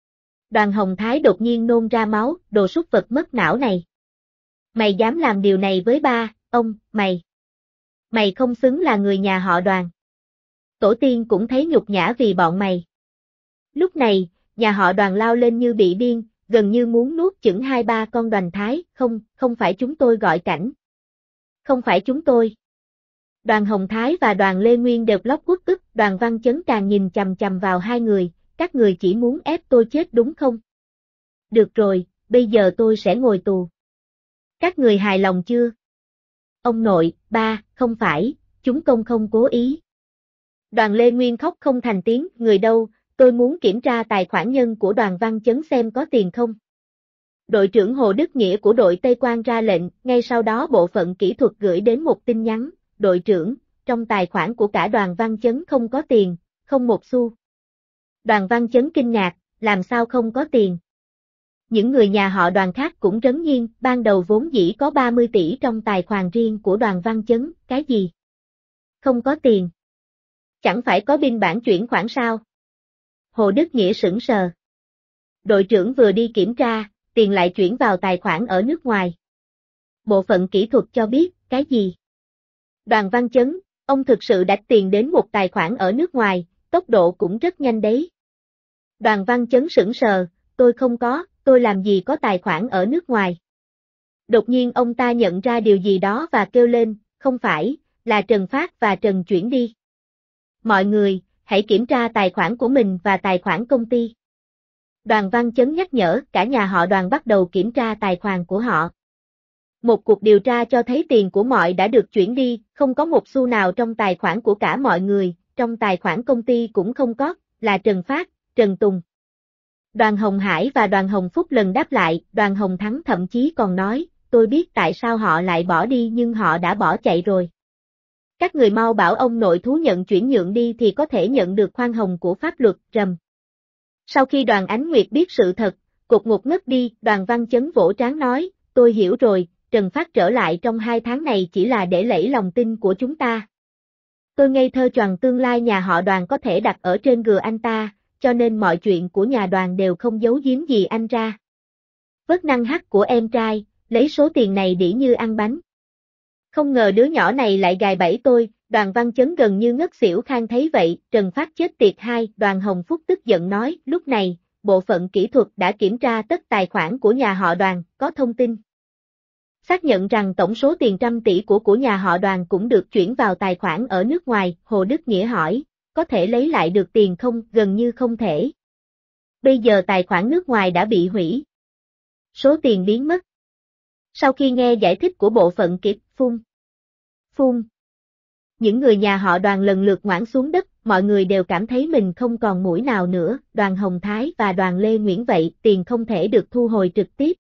S1: Đoàn Hồng Thái đột nhiên nôn ra máu, đồ súc vật mất não này. Mày dám làm điều này với ba, ông, mày. Mày không xứng là người nhà họ Đoàn. Tổ tiên cũng thấy nhục nhã vì bọn mày. Lúc này, nhà họ Đoàn lao lên như bị điên, gần như muốn nuốt chửng 2-3 con Đoàn Thái, không phải chúng tôi gọi cảnh. Không phải chúng tôi. Đoàn Hồng Thái và Đoàn Lê Nguyên đều lóc uất ức, Đoàn Văn Chấn càng nhìn chằm chằm vào hai người, các người chỉ muốn ép tôi chết đúng không? Được rồi, bây giờ tôi sẽ ngồi tù. Các người hài lòng chưa? Ông nội, ba, không phải, chúng công không cố ý. Đoàn Lê Nguyên khóc không thành tiếng, người đâu, tôi muốn kiểm tra tài khoản nhân của Đoàn Văn Chấn xem có tiền không. Đội trưởng Hồ Đức Nghĩa của đội Tây Quan ra lệnh, ngay sau đó bộ phận kỹ thuật gửi đến một tin nhắn, đội trưởng, trong tài khoản của cả Đoàn Văn Chấn không có tiền, không một xu. Đoàn Văn Chấn kinh ngạc, làm sao không có tiền? Những người nhà họ Đoàn khác cũng trấn nhiên, ban đầu vốn dĩ có 30 tỷ trong tài khoản riêng của Đoàn Văn Chấn, cái gì? Không có tiền. Chẳng phải có biên bản chuyển khoản sao? Hồ Đức Nghĩa sững sờ. Đội trưởng vừa đi kiểm tra, tiền lại chuyển vào tài khoản ở nước ngoài. Bộ phận kỹ thuật cho biết, cái gì? Đoàn Văn Chấn, ông thực sự đặt tiền đến một tài khoản ở nước ngoài, tốc độ cũng rất nhanh đấy. Đoàn Văn Chấn sững sờ, tôi không có, tôi làm gì có tài khoản ở nước ngoài. Đột nhiên ông ta nhận ra điều gì đó và kêu lên, không phải, là Trần Phát và Trần chuyển đi. Mọi người, hãy kiểm tra tài khoản của mình và tài khoản công ty. Đoàn Văn Chấn nhắc nhở, cả nhà họ Đoàn bắt đầu kiểm tra tài khoản của họ. Một cuộc điều tra cho thấy tiền của mọi đã được chuyển đi, không có một xu nào trong tài khoản của cả mọi người, trong tài khoản công ty cũng không có, là Trần Phát, Trần Tùng. Đoàn Hồng Hải và Đoàn Hồng Phúc lần đáp lại, Đoàn Hồng Thắng thậm chí còn nói, tôi biết tại sao họ lại bỏ đi nhưng họ đã bỏ chạy rồi. Các người mau bảo ông nội thú nhận chuyển nhượng đi thì có thể nhận được khoan hồng của pháp luật, rầm. Sau khi Đoàn Ánh Nguyệt biết sự thật, cục ngục ngất đi, Đoàn Văn Chấn vỗ trán nói, tôi hiểu rồi, Trần Phát trở lại trong 2 tháng này chỉ là để lẫy lòng tin của chúng ta. Tôi ngây thơ choàng tương lai nhà họ Đoàn có thể đặt ở trên người anh ta, cho nên mọi chuyện của nhà Đoàn đều không giấu giếm gì anh ra. Vớt năng hắc của em trai, lấy số tiền này đĩ như ăn bánh. Không ngờ đứa nhỏ này lại gài bẫy tôi, Đoàn Văn Chấn gần như ngất xỉu khang thấy vậy, Trần Phát chết tiệt hai, Đoàn Hồng Phúc tức giận nói, lúc này, bộ phận kỹ thuật đã kiểm tra tất tài khoản của nhà họ Đoàn, có thông tin. Xác nhận rằng tổng số tiền trăm tỷ của nhà họ Đoàn cũng được chuyển vào tài khoản ở nước ngoài, Hồ Đức Nghĩa hỏi, có thể lấy lại được tiền không? Gần như không thể. Bây giờ tài khoản nước ngoài đã bị hủy. Số tiền biến mất. Sau khi nghe giải thích của bộ phận kỹ phun. Những người nhà họ Đoàn lần lượt ngoãn xuống đất, mọi người đều cảm thấy mình không còn mũi nào nữa, Đoàn Hồng Thái và Đoàn Lê Nguyễn vậy, tiền không thể được thu hồi trực tiếp.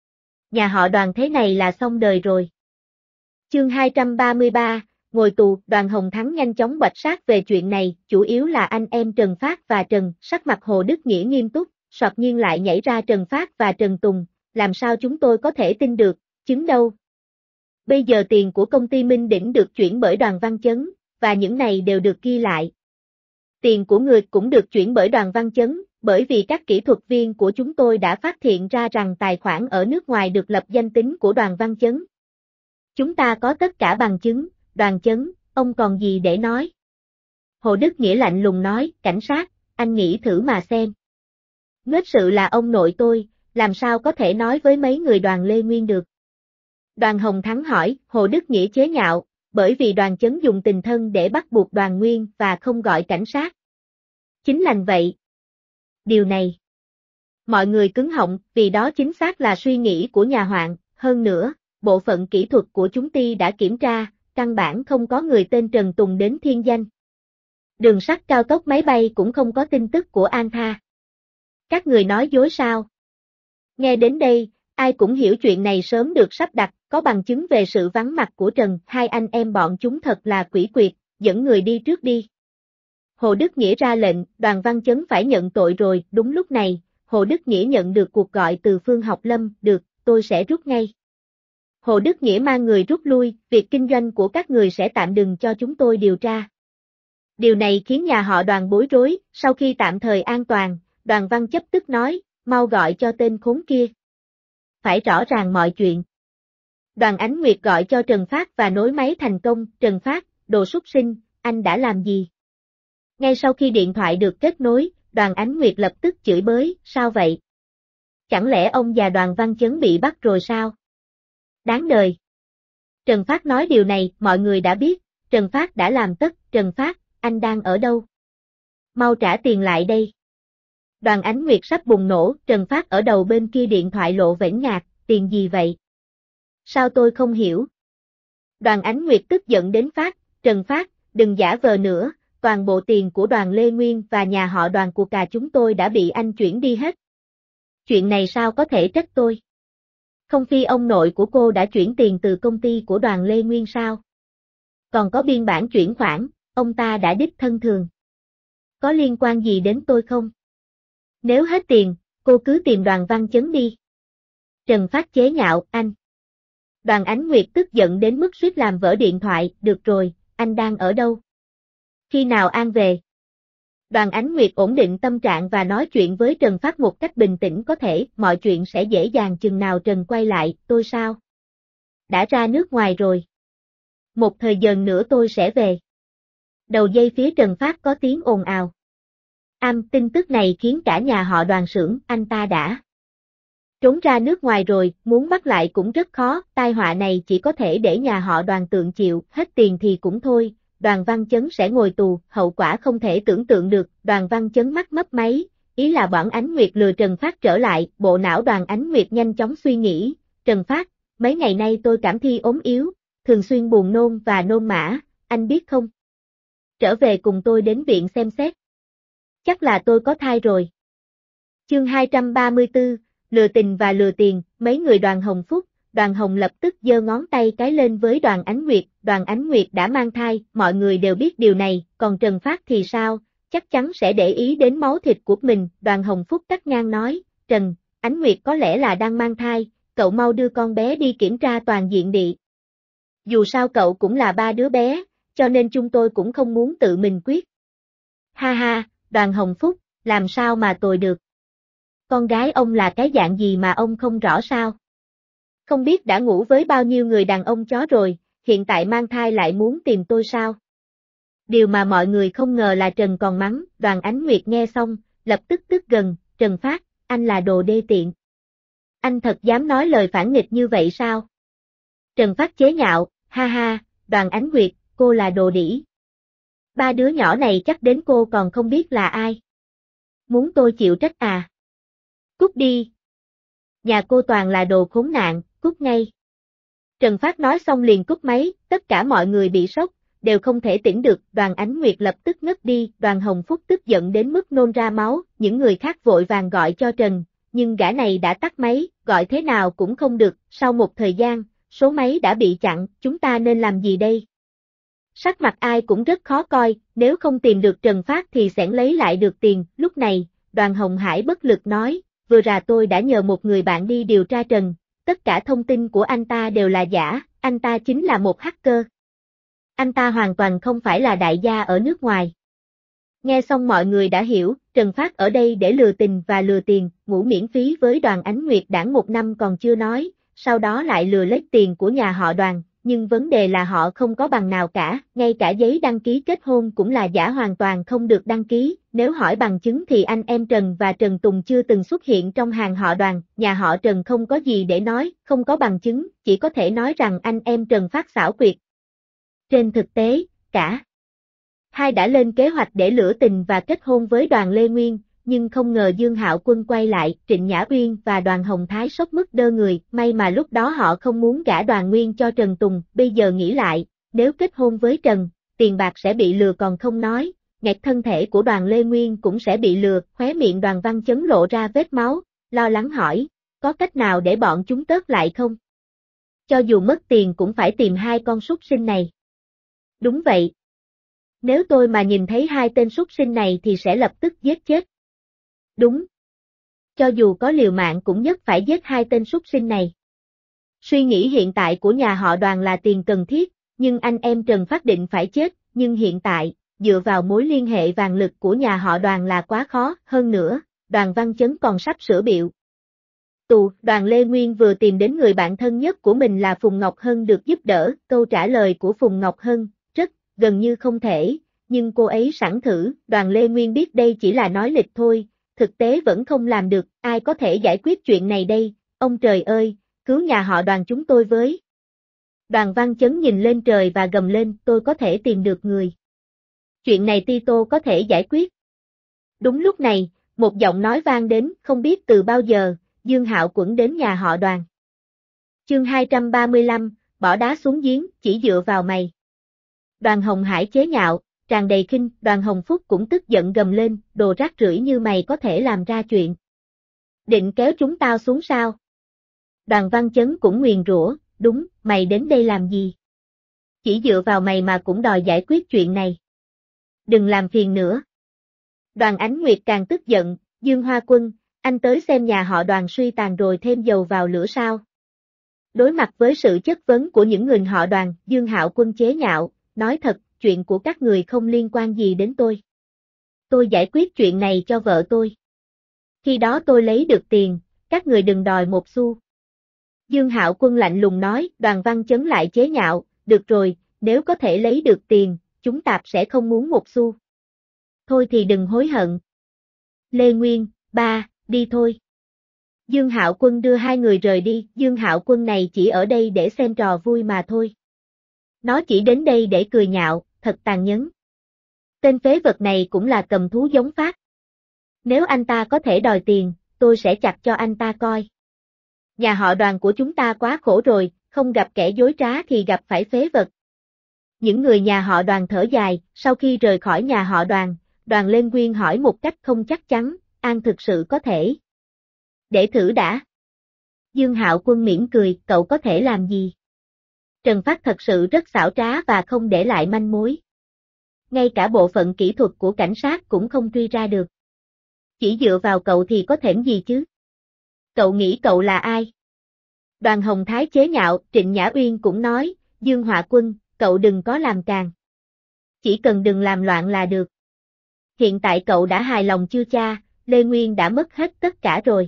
S1: Nhà họ Đoàn thế này là xong đời rồi. Chương 233, ngồi tù, Đoàn Hồng Thắng nhanh chóng bạch sát về chuyện này, chủ yếu là anh em Trần Phát và Trần, sắc mặt Hồ Đức Nghĩa nghiêm túc, sọt nhiên lại nhảy ra Trần Phát và Trần Tùng, làm sao chúng tôi có thể tin được, chứng đâu. Bây giờ tiền của công ty Minh Đỉnh được chuyển bởi Đoàn Văn Chấn, và những này đều được ghi lại. Tiền của người cũng được chuyển bởi Đoàn Văn Chấn, bởi vì các kỹ thuật viên của chúng tôi đã phát hiện ra rằng tài khoản ở nước ngoài được lập danh tính của Đoàn Văn Chấn. Chúng ta có tất cả bằng chứng, Đoàn Chấn, ông còn gì để nói? Hồ Đức Nghĩa lạnh lùng nói, cảnh sát, anh nghĩ thử mà xem. Nghếch sự là ông nội tôi, làm sao có thể nói với mấy người Đoàn Lê Nguyên được? Đoàn Hồng Thắng hỏi, Hồ Đức Nghĩa chế nhạo, bởi vì Đoàn Chấn dùng tình thân để bắt buộc Đoàn Nguyên và không gọi cảnh sát. Chính lành vậy. Điều này. Mọi người cứng họng, vì đó chính xác là suy nghĩ của nhà hoạn, hơn nữa, bộ phận kỹ thuật của chúng ty đã kiểm tra, căn bản không có người tên Trần Tùng đến thiên danh. Đường sắt cao tốc máy bay cũng không có tin tức của An Tha. Các người nói dối sao? Nghe đến đây, ai cũng hiểu chuyện này sớm được sắp đặt, có bằng chứng về sự vắng mặt của Trần, hai anh em bọn chúng thật là quỷ quyệt, dẫn người đi trước đi. Hồ Đức Nghĩa ra lệnh, Đoàn Văn Chấn phải nhận tội rồi, đúng lúc này, Hồ Đức Nghĩa nhận được cuộc gọi từ Phương Học Lâm, được, tôi sẽ rút ngay. Hồ Đức Nghĩa mang người rút lui, việc kinh doanh của các người sẽ tạm dừng cho chúng tôi điều tra. Điều này khiến nhà họ Đoàn bối rối, sau khi tạm thời an toàn, Đoàn Văn chấp tức nói, mau gọi cho tên khốn kia. Phải rõ ràng mọi chuyện. Đoàn Ánh Nguyệt gọi cho Trần Phát và nối máy thành công, Trần Phát, đồ súc sinh, anh đã làm gì? Ngay sau khi điện thoại được kết nối, Đoàn Ánh Nguyệt lập tức chửi bới, sao vậy? Chẳng lẽ ông già Đoàn Văn Chấn bị bắt rồi sao? Đáng đời. Trần Phát nói điều này, mọi người đã biết, Trần Phát đã làm tất, Trần Phát, anh đang ở đâu? Mau trả tiền lại đây. Đoàn Ánh Nguyệt sắp bùng nổ, Trần Phát ở đầu bên kia điện thoại lộ vểnh ngạc, tiền gì vậy? Sao tôi không hiểu? Đoàn Ánh Nguyệt tức giận đến phát, Trần Phát, đừng giả vờ nữa, toàn bộ tiền của Đoàn Lê Nguyên và nhà họ Đoàn của cả chúng tôi đã bị anh chuyển đi hết. Chuyện này sao có thể trách tôi? Không phi ông nội của cô đã chuyển tiền từ công ty của Đoàn Lê Nguyên sao? Còn có biên bản chuyển khoản, ông ta đã đích thân thường. Có liên quan gì đến tôi không? Nếu hết tiền, cô cứ tìm Đoàn Văn Chấn đi. Trần Phát chế nhạo, anh. Đoàn Ánh Nguyệt tức giận đến mức suýt làm vỡ điện thoại, được rồi, anh đang ở đâu? Khi nào An về? Đoàn Ánh Nguyệt ổn định tâm trạng và nói chuyện với Trần Phát một cách bình tĩnh có thể, mọi chuyện sẽ dễ dàng chừng nào Trần quay lại, tôi sao? Đã ra nước ngoài rồi. Một thời gian nữa tôi sẽ về. Đầu dây phía Trần Phát có tiếng ồn ào. Tin tức này khiến cả nhà họ Đoàn sưởng, anh ta đã trốn ra nước ngoài rồi, muốn bắt lại cũng rất khó, tai họa này chỉ có thể để nhà họ Đoàn tự chịu, hết tiền thì cũng thôi, Đoàn Văn Chấn sẽ ngồi tù, hậu quả không thể tưởng tượng được, Đoàn Văn Chấn mắt mấp máy, ý là bọn Ánh Nguyệt lừa Trần Phát trở lại, bộ não Đoàn Ánh Nguyệt nhanh chóng suy nghĩ, Trần Phát, mấy ngày nay tôi cảm thi ốm yếu, thường xuyên buồn nôn và nôn mã, anh biết không? Trở về cùng tôi đến viện xem xét. Chắc là tôi có thai rồi. Chương 234, lừa tình và lừa tiền, mấy người Đoàn Hồng Phúc, Đoàn Hồng lập tức giơ ngón tay cái lên với Đoàn Ánh Nguyệt đã mang thai, mọi người đều biết điều này, còn Trần Phát thì sao, chắc chắn sẽ để ý đến máu thịt của mình, Đoàn Hồng Phúc cắt ngang nói, Trần, Ánh Nguyệt có lẽ là đang mang thai, cậu mau đưa con bé đi kiểm tra toàn diện đi. Dù sao cậu cũng là ba đứa bé, cho nên chúng tôi cũng không muốn tự mình quyết. Ha ha, Đoàn Hồng Phúc, làm sao mà tồi được. Con gái ông là cái dạng gì mà ông không rõ sao? Không biết đã ngủ với bao nhiêu người đàn ông chó rồi, hiện tại mang thai lại muốn tìm tôi sao? Điều mà mọi người không ngờ là Trần còn mắng, Đoàn Ánh Nguyệt nghe xong, lập tức tức gần, Trần Phát, anh là đồ đê tiện. Anh thật dám nói lời phản nghịch như vậy sao? Trần Phát chế nhạo, ha ha, Đoàn Ánh Nguyệt, cô là đồ đỉ. Ba đứa nhỏ này chắc đến cô còn không biết là ai. Muốn tôi chịu trách à? Cút đi. Nhà cô toàn là đồ khốn nạn, cút ngay. Trần Phát nói xong liền cúp máy, tất cả mọi người bị sốc, đều không thể tỉnh được, Đoàn Ánh Nguyệt lập tức ngất đi, Đoàn Hồng Phúc tức giận đến mức nôn ra máu, những người khác vội vàng gọi cho Trần, nhưng gã này đã tắt máy, gọi thế nào cũng không được, sau một thời gian, số máy đã bị chặn, chúng ta nên làm gì đây? Sắc mặt ai cũng rất khó coi, nếu không tìm được Trần Phát thì sẽ lấy lại được tiền, lúc này, Đoàn Hồng Hải bất lực nói, vừa ra tôi đã nhờ một người bạn đi điều tra Trần, tất cả thông tin của anh ta đều là giả, anh ta chính là một hacker. Anh ta hoàn toàn không phải là đại gia ở nước ngoài. Nghe xong mọi người đã hiểu, Trần Phát ở đây để lừa tình và lừa tiền, ngủ miễn phí với Đoàn Ánh Nguyệt đãng 1 năm còn chưa nói, sau đó lại lừa lấy tiền của nhà họ Đoàn, nhưng vấn đề là họ không có bằng nào cả, ngay cả giấy đăng ký kết hôn cũng là giả hoàn toàn không được đăng ký, nếu hỏi bằng chứng thì anh em Trần và Trần Tùng chưa từng xuất hiện trong hàng họ Đoàn, nhà họ Trần không có gì để nói, không có bằng chứng, chỉ có thể nói rằng anh em Trần Phát xảo quyệt. Trên thực tế, cả hai đã lên kế hoạch để lửa tình và kết hôn với Đoàn Lê Nguyên, nhưng không ngờ Dương Hạo Quân quay lại, Trịnh Nhã Uyên và Đoàn Hồng Thái sốc mức đơ người, may mà lúc đó họ không muốn gả Đoàn Nguyên cho Trần Tùng, bây giờ nghĩ lại, nếu kết hôn với Trần, tiền bạc sẽ bị lừa còn không nói, ngay thân thể của Đoàn Lê Nguyên cũng sẽ bị lừa, khóe miệng Đoàn Văn Chấn lộ ra vết máu, lo lắng hỏi, có cách nào để bọn chúng tớt lại không? Cho dù mất tiền cũng phải tìm hai con súc sinh này. Đúng vậy. Nếu tôi mà nhìn thấy hai tên súc sinh này thì sẽ lập tức giết chết. Đúng. Cho dù có liều mạng cũng nhất phải giết hai tên súc sinh này. Suy nghĩ hiện tại của nhà họ Đoàn là tiền cần thiết, nhưng anh em Trần Phát định phải chết, nhưng hiện tại, dựa vào mối liên hệ vàng lực của nhà họ Đoàn là quá khó, hơn nữa, Đoàn Văn Chấn còn sắp sửa biệu tù, Đoàn Lê Nguyên vừa tìm đến người bạn thân nhất của mình là Phùng Ngọc Hân được giúp đỡ, câu trả lời của Phùng Ngọc Hân, gần như không thể, nhưng cô ấy sẵn thử, Đoàn Lê Nguyên biết đây chỉ là nói lịch thôi, thực tế vẫn không làm được, ai có thể giải quyết chuyện này đây, ông trời ơi, cứu nhà họ Đoàn chúng tôi với. Đoàn Văn Chấn nhìn lên trời và gầm lên, tôi có thể tìm được người. Chuyện này Tito có thể giải quyết. Đúng lúc này, một giọng nói vang đến, không biết từ bao giờ, Dương Hạo Quẩn đến nhà họ Đoàn. Chương 235, bỏ đá xuống giếng, chỉ dựa vào mày. Đoàn Hồng Hải chế nhạo, tràn đầy khinh, Đoàn Hồng Phúc cũng tức giận gầm lên, đồ rác rưởi như mày có thể làm ra chuyện. Định kéo chúng tao xuống sao? Đoàn Văn Chấn cũng nguyền rủa, đúng, mày đến đây làm gì? Chỉ dựa vào mày mà cũng đòi giải quyết chuyện này. Đừng làm phiền nữa. Đoàn Ánh Nguyệt càng tức giận, Dương Hoa Quân, anh tới xem nhà họ Đoàn suy tàn rồi thêm dầu vào lửa sao? Đối mặt với sự chất vấn của những người họ Đoàn, Dương Hạo Quân chế nhạo, nói thật, chuyện của các người không liên quan gì đến tôi. Tôi giải quyết chuyện này cho vợ tôi. Khi đó tôi lấy được tiền, các người đừng đòi một xu. Dương Hạo Quân lạnh lùng nói, Đoàn Văn Chấn lại chế nhạo, được rồi, nếu có thể lấy được tiền, chúng tạp sẽ không muốn một xu. Thôi thì đừng hối hận. Lê Nguyên, ba, đi thôi. Dương Hạo Quân đưa hai người rời đi, Dương Hạo Quân này chỉ ở đây để xem trò vui mà thôi. Nó chỉ đến đây để cười nhạo, thật tàn nhẫn. Tên phế vật này cũng là cầm thú giống Phát. Nếu anh ta có thể đòi tiền, tôi sẽ chặt cho anh ta coi. Nhà họ Đoàn của chúng ta quá khổ rồi, không gặp kẻ dối trá thì gặp phải phế vật. Những người nhà họ Đoàn thở dài, sau khi rời khỏi nhà họ Đoàn, Đoàn Lên Nguyên hỏi một cách không chắc chắn, An thực sự có thể. Để thử đã. Dương Hạo Quân mỉm cười, cậu có thể làm gì? Trần Phát thật sự rất xảo trá và không để lại manh mối. Ngay cả bộ phận kỹ thuật của cảnh sát cũng không truy ra được. Chỉ dựa vào cậu thì có thẻm gì chứ? Cậu nghĩ cậu là ai? Đoàn Hồng Thái chế nhạo, Trịnh Nhã Uyên cũng nói, Dương Họa Quân, cậu đừng có làm càng. Chỉ cần đừng làm loạn là được. Hiện tại cậu đã hài lòng chưa cha, Lê Nguyên đã mất hết tất cả rồi.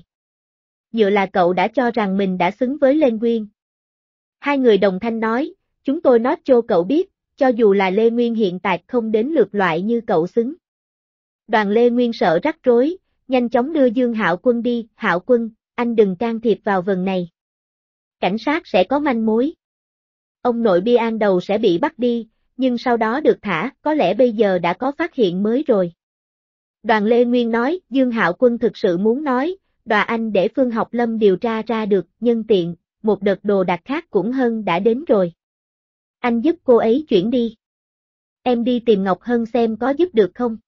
S1: Dựa là cậu đã cho rằng mình đã xứng với Lê Nguyên. Hai người đồng thanh nói, chúng tôi nói cho cậu biết, cho dù là Lê Nguyên hiện tại không đến lượt loại như cậu xứng. Đoàn Lê Nguyên sợ rắc rối, nhanh chóng đưa Dương Hạo Quân đi, Hạo Quân, anh đừng can thiệp vào vần này. Cảnh sát sẽ có manh mối. Ông nội Bi An đầu sẽ bị bắt đi, nhưng sau đó được thả, có lẽ bây giờ đã có phát hiện mới rồi. Đoàn Lê Nguyên nói, Dương Hạo Quân thực sự muốn nói, Đòa Anh để Phương Học Lâm điều tra ra được, nhân tiện, một đợt đồ đạc khác cũng Hân đã đến rồi. Anh giúp cô ấy chuyển đi. Em đi tìm Ngọc Hân xem có giúp được không.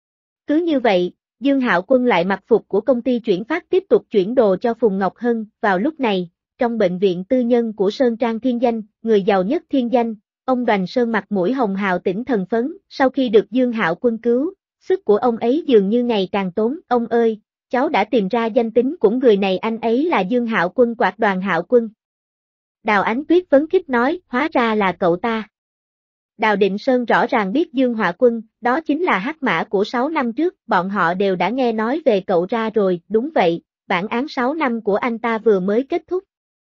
S1: Cứ như vậy, Dương Hạo Quân lại mặc phục của công ty chuyển phát tiếp tục chuyển đồ cho Phùng Ngọc Hân. Vào lúc này, trong bệnh viện tư nhân của Sơn Trang Thiên Danh, người giàu nhất Thiên Danh, ông Đoành Sơn mặt mũi hồng hào tỉnh thần phấn, sau khi được Dương Hạo Quân cứu, sức của ông ấy dường như ngày càng tốn. Ông ơi, cháu đã tìm ra danh tính của người này, anh ấy là Dương Hạo Quân quạt Đoàn Hạo Quân. Đào Ánh Tuyết phấn khích nói, hóa ra là cậu ta. Đào Định Sơn rõ ràng biết Dương Hạo Quân, đó chính là hắc mã của 6 năm trước, bọn họ đều đã nghe nói về cậu ra rồi, đúng vậy, bản án 6 năm của anh ta vừa mới kết thúc.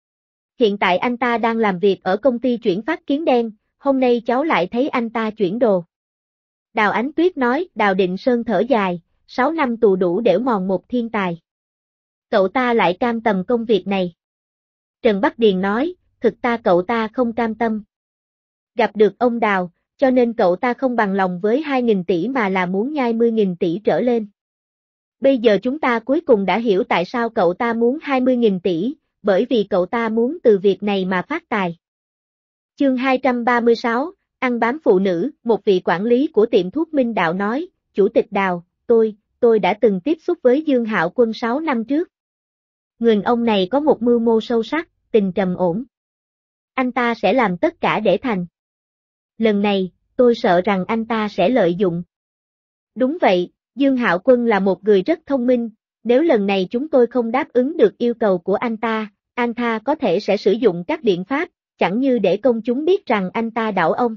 S1: Hiện tại anh ta đang làm việc ở công ty chuyển phát Kiến Đen, hôm nay cháu lại thấy anh ta chuyển đồ. Đào Ánh Tuyết nói, Đào Định Sơn thở dài, 6 năm tù đủ để mòn một thiên tài. Cậu ta lại cam tâm công việc này. Trần Bắc Điền nói, thực ta cậu ta không cam tâm. Gặp được ông Đào, cho nên cậu ta không bằng lòng với 2.000 tỷ mà là muốn nhai 10.000 tỷ trở lên. Bây giờ chúng ta cuối cùng đã hiểu tại sao cậu ta muốn 20.000 tỷ, bởi vì cậu ta muốn từ việc này mà phát tài. Chương 236, ăn bám phụ nữ, một vị quản lý của tiệm thuốc Minh Đạo nói, Chủ tịch Đào, tôi đã từng tiếp xúc với Dương Hạo Quân 6 năm trước. Người ông này có một mưu mô sâu sắc, tình trầm ổn. Anh ta sẽ làm tất cả để thành. Lần này, tôi sợ rằng anh ta sẽ lợi dụng. Đúng vậy, Dương Hạo Quân là một người rất thông minh, nếu lần này chúng tôi không đáp ứng được yêu cầu của anh ta có thể sẽ sử dụng các biện pháp, chẳng như để công chúng biết rằng anh ta đảo ông.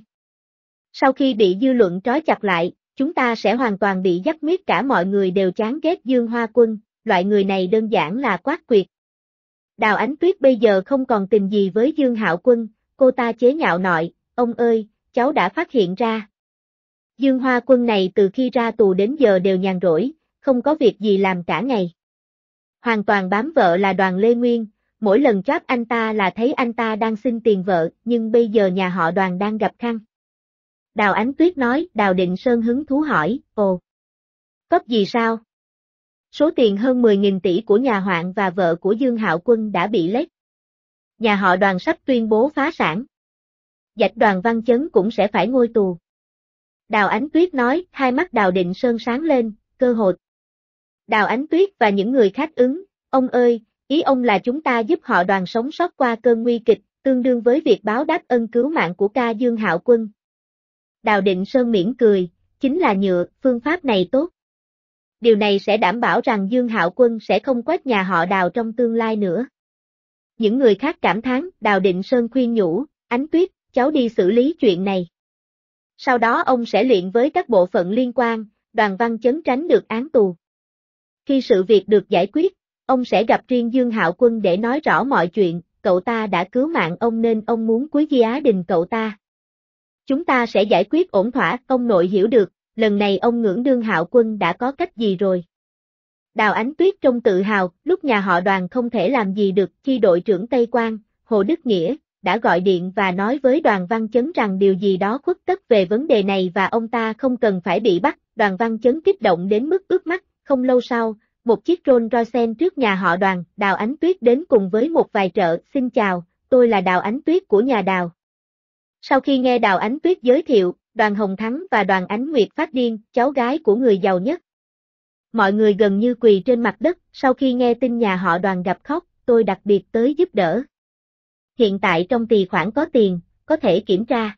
S1: Sau khi bị dư luận trói chặt lại, chúng ta sẽ hoàn toàn bị dắt miết, cả mọi người đều chán ghét Dương Hoa Quân, loại người này đơn giản là quát quyệt. Đào Ánh Tuyết bây giờ không còn tình gì với Dương Hạo Quân, cô ta chế nhạo nói, ông ơi, cháu đã phát hiện ra. Dương Hoa Quân này từ khi ra tù đến giờ đều nhàn rỗi, không có việc gì làm cả ngày. Hoàn toàn bám vợ là Đoàn Lê Nguyên, mỗi lần chóp anh ta là thấy anh ta đang xin tiền vợ, nhưng bây giờ nhà họ Đoàn đang gặp khăn. Đào Ánh Tuyết nói, Đào Định Sơn hứng thú hỏi, ồ, có gì sao? Số tiền hơn 10.000 tỷ của nhà Hoạn và vợ của Dương Hạo Quân đã bị lết. Nhà họ Đoàn sắp tuyên bố phá sản. Dạch Đoàn Văn Chấn cũng sẽ phải ngôi tù. Đào Ánh Tuyết nói, hai mắt Đào Định Sơn sáng lên, cơ hội. Đào Ánh Tuyết và những người khác ứng, ông ơi, ý ông là chúng ta giúp họ Đoàn sống sót qua cơn nguy kịch, tương đương với việc báo đáp ân cứu mạng của ca Dương Hạo Quân. Đào Định Sơn mỉm cười, chính là nhựa, phương pháp này tốt. Điều này sẽ đảm bảo rằng Dương Hạo Quân sẽ không quét nhà họ Đào trong tương lai nữa. Những người khác cảm thán, Đào Định Sơn khuyên nhủ, Ánh Tuyết, cháu đi xử lý chuyện này. Sau đó ông sẽ luyện với các bộ phận liên quan, Đoàn Văn Chấn tránh được án tù. Khi sự việc được giải quyết, ông sẽ gặp riêng Dương Hạo Quân để nói rõ mọi chuyện, cậu ta đã cứu mạng ông nên ông muốn cúi gia đình cậu ta. Chúng ta sẽ giải quyết ổn thỏa, ông nội hiểu được, lần này ông ngưỡng Dương Hạo Quân đã có cách gì rồi. Đào Ánh Tuyết trông tự hào, lúc nhà họ Đoàn không thể làm gì được, chi đội trưởng Tây Quang, Hồ Đức Nghĩa, đã gọi điện và nói với Đoàn Văn Chấn rằng điều gì đó khuất tất về vấn đề này và ông ta không cần phải bị bắt. Đoàn Văn Chấn kích động đến mức ướt mắt, không lâu sau, một chiếc Rolls Royce trước nhà họ Đoàn, Đào Ánh Tuyết đến cùng với một vài trợ, xin chào, tôi là Đào Ánh Tuyết của nhà Đào. Sau khi nghe Đào Ánh Tuyết giới thiệu, Đoàn Hồng Thắng và Đoàn Ánh Nguyệt phát điên, cháu gái của người giàu nhất. Mọi người gần như quỳ trên mặt đất, sau khi nghe tin nhà họ Đoàn gặp khóc, tôi đặc biệt tới giúp đỡ. Hiện tại trong tài khoản có tiền, có thể kiểm tra.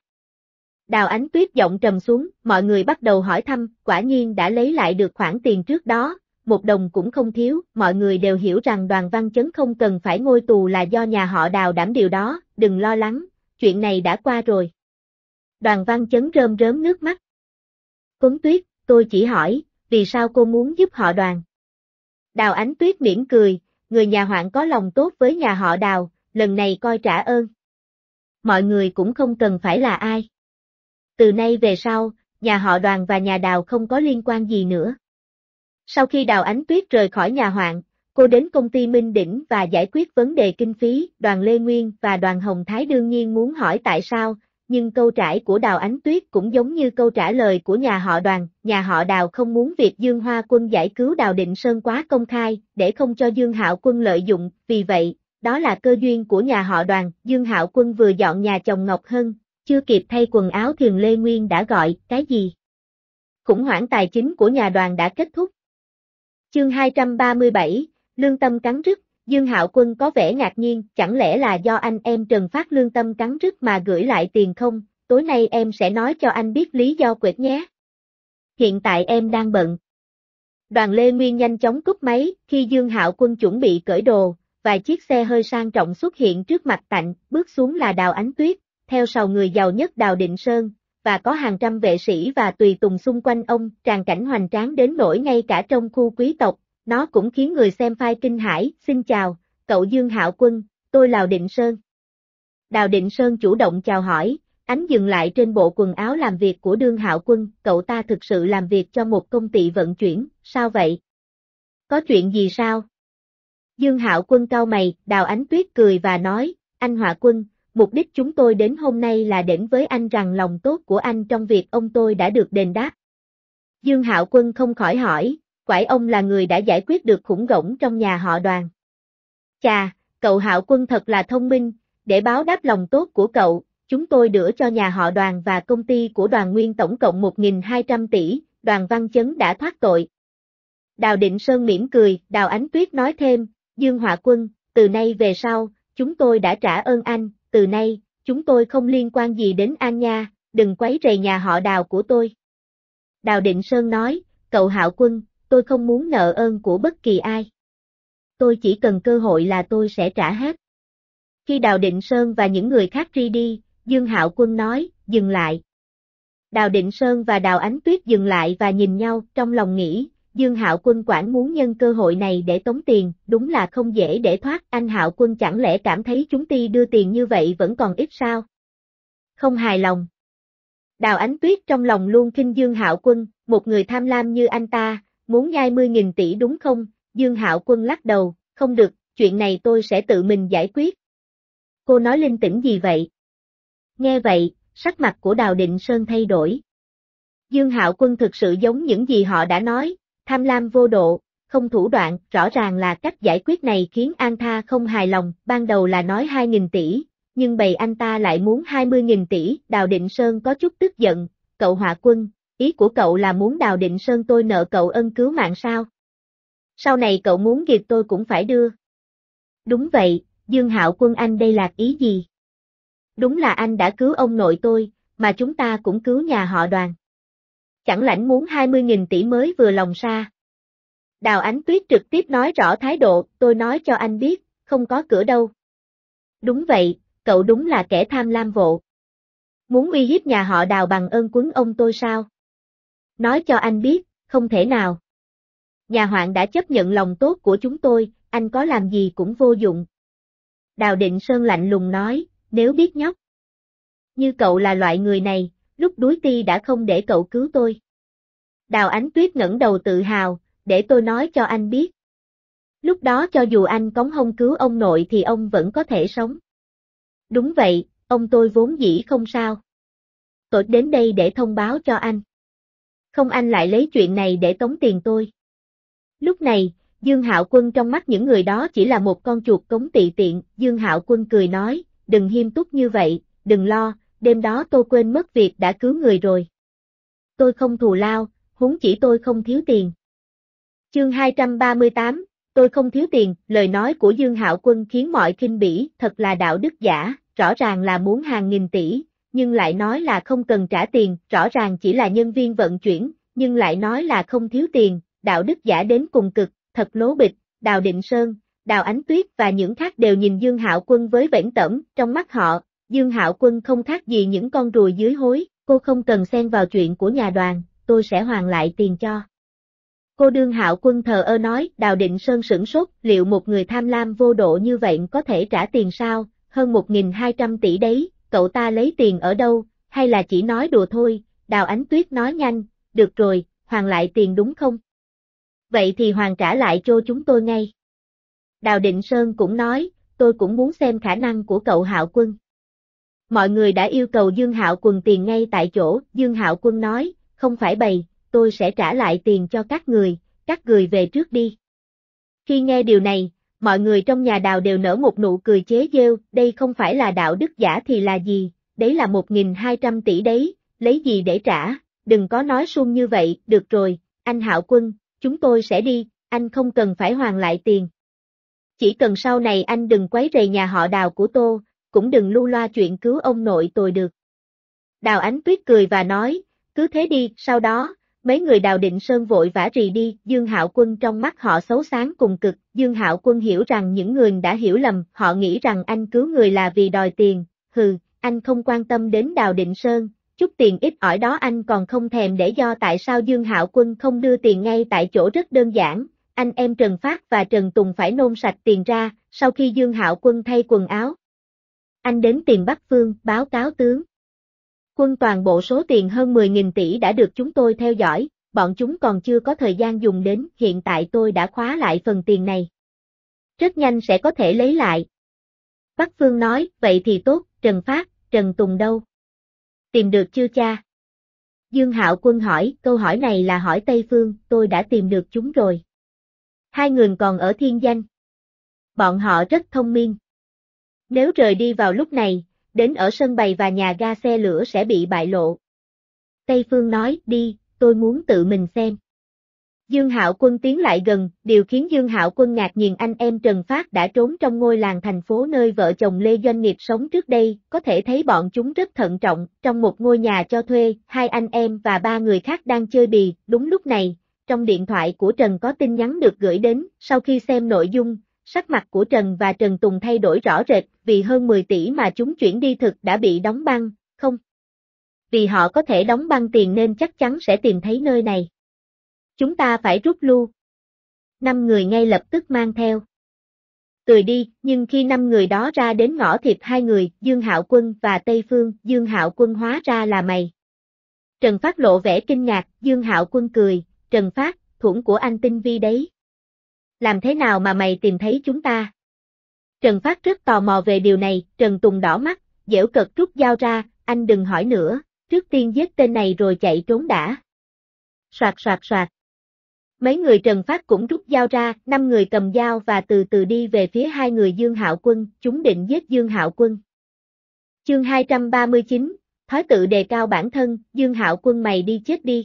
S1: Đào Ánh Tuyết giọng trầm xuống, mọi người bắt đầu hỏi thăm, quả nhiên đã lấy lại được khoản tiền trước đó, một đồng cũng không thiếu, mọi người đều hiểu rằng Đoàn Văn Chấn không cần phải ngôi tù là do nhà họ Đào đảm điều đó, đừng lo lắng, chuyện này đã qua rồi. Đoàn Văn Chấn rơm rớm nước mắt. Tuấn Tuyết, tôi chỉ hỏi, vì sao cô muốn giúp họ Đoàn? Đào Ánh Tuyết mỉm cười, người nhà Hoạn có lòng tốt với nhà họ Đào, lần này coi trả ơn. Mọi người cũng không cần phải là ai. Từ nay về sau, nhà họ Đoàn và nhà Đào không có liên quan gì nữa. Sau khi Đào Ánh Tuyết rời khỏi nhà Hoạn, cô đến công ty Minh Đỉnh và giải quyết vấn đề kinh phí, Đoàn Lê Nguyên và Đoàn Hồng Thái đương nhiên muốn hỏi tại sao, nhưng câu trải của Đào Ánh Tuyết cũng giống như câu trả lời của nhà họ Đoàn, nhà họ Đào không muốn việc Dương Hoa Quân giải cứu Đào Định Sơn quá công khai, để không cho Dương Hạo Quân lợi dụng, vì vậy, đó là cơ duyên của nhà họ Đoàn, Dương Hạo Quân vừa dọn nhà chồng Ngọc Hân, chưa kịp thay quần áo Thiền Lê Nguyên đã gọi, cái gì? Khủng hoảng tài chính của nhà Đoàn đã kết thúc. Chương 237, Lương Tâm cắn rứt, Dương Hạo Quân có vẻ ngạc nhiên, chẳng lẽ là do anh em Trần Phát lương tâm cắn rứt mà gửi lại tiền không? Tối nay em sẽ nói cho anh biết lý do quệt nhé. Hiện tại em đang bận. Đoàn Lê Nguyên nhanh chóng cúp máy, khi Dương Hạo Quân chuẩn bị cởi đồ, vài chiếc xe hơi sang trọng xuất hiện trước mặt Tạnh, bước xuống là Đào Ánh Tuyết, theo sau người giàu nhất Đào Định Sơn, và có hàng trăm vệ sĩ và tùy tùng xung quanh ông, tràng cảnh hoành tráng đến nỗi ngay cả trong khu quý tộc, nó cũng khiến người xem phai kinh hãi. Xin chào, cậu Dương Hạo Quân, tôi là Đào Định Sơn. Đào Định Sơn chủ động chào hỏi, ánh dừng lại trên bộ quần áo làm việc của Dương Hạo Quân, cậu ta thực sự làm việc cho một công ty vận chuyển, sao vậy? Có chuyện gì sao? Dương Hạo Quân cau mày, Đào Ánh Tuyết cười và nói, anh Hạo Quân, mục đích chúng tôi đến hôm nay là đến với anh rằng lòng tốt của anh trong việc ông tôi đã được đền đáp. Dương Hạo Quân không khỏi hỏi, quải ông là người đã giải quyết được khủng hoảng trong nhà họ Đoàn. Chà, cậu Hạo Quân thật là thông minh, để báo đáp lòng tốt của cậu, chúng tôi đưa cho nhà họ Đoàn và công ty của Đoàn Nguyên tổng cộng 1.200 tỷ, Đoàn Văn Chấn đã thoát tội. Đào Định Sơn mỉm cười, Đào Ánh Tuyết nói thêm, Dương Hạo Quân, từ nay về sau, chúng tôi đã trả ơn anh, từ nay, chúng tôi không liên quan gì đến anh nha, đừng quấy rầy nhà họ Đào của tôi. Đào Định Sơn nói, cậu Hạo Quân, tôi không muốn nợ ơn của bất kỳ ai. Tôi chỉ cần cơ hội là tôi sẽ trả hết. Khi Đào Định Sơn và những người khác đi, Dương Hạo Quân nói, dừng lại. Đào Định Sơn và Đào Ánh Tuyết dừng lại và nhìn nhau, trong lòng nghĩ, Dương Hạo Quân quản muốn nhân cơ hội này để tống tiền, đúng là không dễ để thoát, anh Hạo Quân chẳng lẽ cảm thấy chúng ti đưa tiền như vậy vẫn còn ít sao? Không hài lòng. Đào Ánh Tuyết trong lòng luôn khinh Dương Hạo Quân, một người tham lam như anh ta, muốn nhai 10.000 tỷ đúng không? Dương Hạo Quân lắc đầu, không được, chuyện này tôi sẽ tự mình giải quyết. Cô nói linh tĩnh gì vậy? Nghe vậy, sắc mặt của Đào Định Sơn thay đổi. Dương Hạo Quân thực sự giống những gì họ đã nói, tham lam vô độ, không thủ đoạn, rõ ràng là cách giải quyết này khiến An Tha không hài lòng, ban đầu là nói 2.000 tỷ, nhưng bầy anh ta lại muốn 20.000 tỷ, Đào Định Sơn có chút tức giận, cậu Hạo Quân, ý của cậu là muốn Đào Định Sơn tôi nợ cậu ân cứu mạng sao? Sau này cậu muốn việc tôi cũng phải đưa. Đúng vậy, Dương Hạo Quân anh đây là ý gì? Đúng là anh đã cứu ông nội tôi, mà chúng ta cũng cứu nhà họ Đoàn. Chẳng lãnh muốn 20.000 tỷ mới vừa lòng sa. Đào Ánh Tuyết trực tiếp nói rõ thái độ, tôi nói cho anh biết, không có cửa đâu. Đúng vậy, cậu đúng là kẻ tham lam vộ. Muốn uy hiếp nhà họ Đào bằng ơn quấn ông tôi sao? Nói cho anh biết, không thể nào. Nhà hoạn đã chấp nhận lòng tốt của chúng tôi, anh có làm gì cũng vô dụng. Đào Định Sơn lạnh lùng nói, nếu biết nhóc. Như cậu là loại người này, lúc đuối ti đã không để cậu cứu tôi. Đào Ánh Tuyết ngẩng đầu tự hào, để tôi nói cho anh biết. Lúc đó cho dù anh cống hông cứu ông nội thì ông vẫn có thể sống. Đúng vậy, ông tôi vốn dĩ không sao. Tôi đến đây để thông báo cho anh. Không anh lại lấy chuyện này để tống tiền tôi. Lúc này, Dương Hạo Quân trong mắt những người đó chỉ là một con chuột cống tị tiện, Dương Hạo Quân cười nói, đừng nghiêm túc như vậy, đừng lo, đêm đó tôi quên mất việc đã cứu người rồi. Tôi không thù lao, huống chỉ tôi không thiếu tiền. Chương 238, tôi không thiếu tiền, lời nói của Dương Hạo Quân khiến mọi khinh bỉ, thật là đạo đức giả, rõ ràng là muốn hàng nghìn tỷ, nhưng lại nói là không cần trả tiền, rõ ràng chỉ là nhân viên vận chuyển, nhưng lại nói là không thiếu tiền, đạo đức giả đến cùng cực, thật lố bịch. Đào Định Sơn, Đào Ánh Tuyết và những khác đều nhìn Dương Hạo Quân với vểnh tởm, trong mắt họ, Dương Hạo Quân không khác gì những con ruồi dưới hối, cô không cần xen vào chuyện của nhà Đoàn, tôi sẽ hoàn lại tiền cho. Cô Dương Hạo Quân thờ ơ nói, Đào Định Sơn sửng sốt, liệu một người tham lam vô độ như vậy có thể trả tiền sao, hơn 1.200 tỷ đấy, cậu ta lấy tiền ở đâu, hay là chỉ nói đùa thôi, Đào Ánh Tuyết nói nhanh, được rồi, hoàn lại tiền đúng không? Vậy thì hoàn trả lại cho chúng tôi ngay. Đào Định Sơn cũng nói, tôi cũng muốn xem khả năng của cậu Hạo Quân. Mọi người đã yêu cầu Dương Hạo Quân tiền ngay tại chỗ, Dương Hạo Quân nói, không phải bầy, tôi sẽ trả lại tiền cho các người về trước đi. Khi nghe điều này, mọi người trong nhà Đào đều nở một nụ cười chế giễu, đây không phải là đạo đức giả thì là gì, đấy là 1.200 tỷ đấy, lấy gì để trả, đừng có nói suông như vậy, được rồi, anh Hạo Quân, chúng tôi sẽ đi, anh không cần phải hoàn lại tiền. Chỉ cần sau này anh đừng quấy rầy nhà họ Đào của tôi, cũng đừng lưu loa chuyện cứu ông nội tôi được. Đào Ánh Tuyết cười và nói, cứ thế đi, sau đó, mấy người Đào Định Sơn vội vã rì đi, Dương Hạo Quân trong mắt họ xấu sáng cùng cực, Dương Hạo Quân hiểu rằng những người đã hiểu lầm, họ nghĩ rằng anh cứu người là vì đòi tiền, hừ, anh không quan tâm đến Đào Định Sơn, chút tiền ít ỏi đó anh còn không thèm để do tại sao Dương Hạo Quân không đưa tiền ngay tại chỗ rất đơn giản, anh em Trần Phát và Trần Tùng phải nôn sạch tiền ra, sau khi Dương Hạo Quân thay quần áo. Anh đến tìm Bắc Phương, báo cáo tướng. Quân toàn bộ số tiền hơn 10.000 tỷ đã được chúng tôi theo dõi, bọn chúng còn chưa có thời gian dùng đến, hiện tại tôi đã khóa lại phần tiền này. Rất nhanh sẽ có thể lấy lại. Bắc Phương nói, vậy thì tốt, Trần Phát, Trần Tùng đâu? Tìm được chưa cha? Dương Hạo Quân hỏi, câu hỏi này là hỏi Tây Phương, tôi đã tìm được chúng rồi. Hai người còn ở Thiên Danh. Bọn họ rất thông minh. Nếu rời đi vào lúc này, đến ở sân bày và nhà ga xe lửa sẽ bị bại lộ. Tây Phương nói, đi, tôi muốn tự mình xem. Dương Hạo Quân tiến lại gần, điều khiến Dương Hạo Quân ngạc nhiên anh em Trần Phát đã trốn trong ngôi làng thành phố nơi vợ chồng Lê Doanh Nghiệp sống trước đây, có thể thấy bọn chúng rất thận trọng, trong một ngôi nhà cho thuê, hai anh em và ba người khác đang chơi bì, đúng lúc này, trong điện thoại của Trần có tin nhắn được gửi đến, sau khi xem nội dung, sắc mặt của Trần và Trần Tùng thay đổi rõ rệt, vì hơn 10 tỷ mà chúng chuyển đi thực đã bị đóng băng, không? Vì họ có thể đóng băng tiền nên chắc chắn sẽ tìm thấy nơi này. Chúng ta phải rút lui. 5 người ngay lập tức mang theo. Tùy đi, nhưng khi 5 người đó ra đến ngõ thiệp hai người, Dương Hạo Quân và Tây Phương, Dương Hạo Quân hóa ra là mày. Trần Phát lộ vẻ kinh ngạc, Dương Hạo Quân cười, Trần Phát, thuẫn của anh tinh vi đấy. Làm thế nào mà mày tìm thấy chúng ta? Trần Phát rất tò mò về điều này, Trần Tùng đỏ mắt, giễu cợt rút dao ra, anh đừng hỏi nữa, trước tiên giết tên này rồi chạy trốn đã. Soạt soạt soạt. Mấy người Trần Phát cũng rút dao ra, 5 người cầm dao và từ từ đi về phía hai người Dương Hạo Quân, chúng định giết Dương Hạo Quân. Chương 239, thói tự đề cao bản thân, Dương Hạo Quân mày đi chết đi.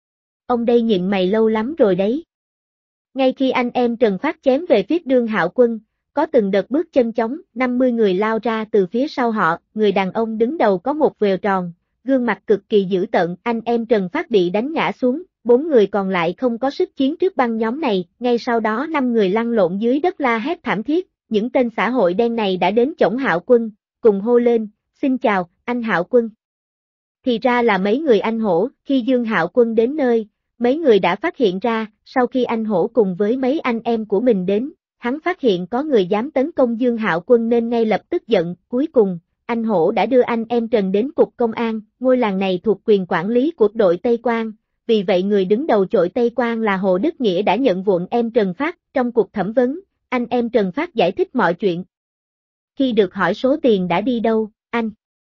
S1: Ông đây nhịn mày lâu lắm rồi đấy. Ngay khi anh em Trần Phát chém về phía Dương Hạo Quân, có từng đợt bước chân chóng, 50 người lao ra từ phía sau họ, người đàn ông đứng đầu có một vèo tròn, gương mặt cực kỳ dữ tợn, anh em Trần Phát bị đánh ngã xuống, 4 người còn lại không có sức chiến trước băng nhóm này, ngay sau đó 5 người lăn lộn dưới đất la hét thảm thiết, những tên xã hội đen này đã đến chổng Hạo Quân, cùng hô lên, xin chào, anh Hạo Quân. Thì ra là mấy người anh Hổ, khi Dương Hạo Quân đến nơi, mấy người đã phát hiện ra, sau khi anh Hổ cùng với mấy anh em của mình đến, hắn phát hiện có người dám tấn công Dương Hạo Quân nên ngay lập tức giận, cuối cùng, anh Hổ đã đưa anh em Trần đến cục công an, ngôi làng này thuộc quyền quản lý của đội Tây Quang, vì vậy người đứng đầu đội Tây Quang là Hồ Đức Nghĩa đã nhận vụ em Trần Phát, trong cuộc thẩm vấn, anh em Trần Phát giải thích mọi chuyện. Khi được hỏi số tiền đã đi đâu, anh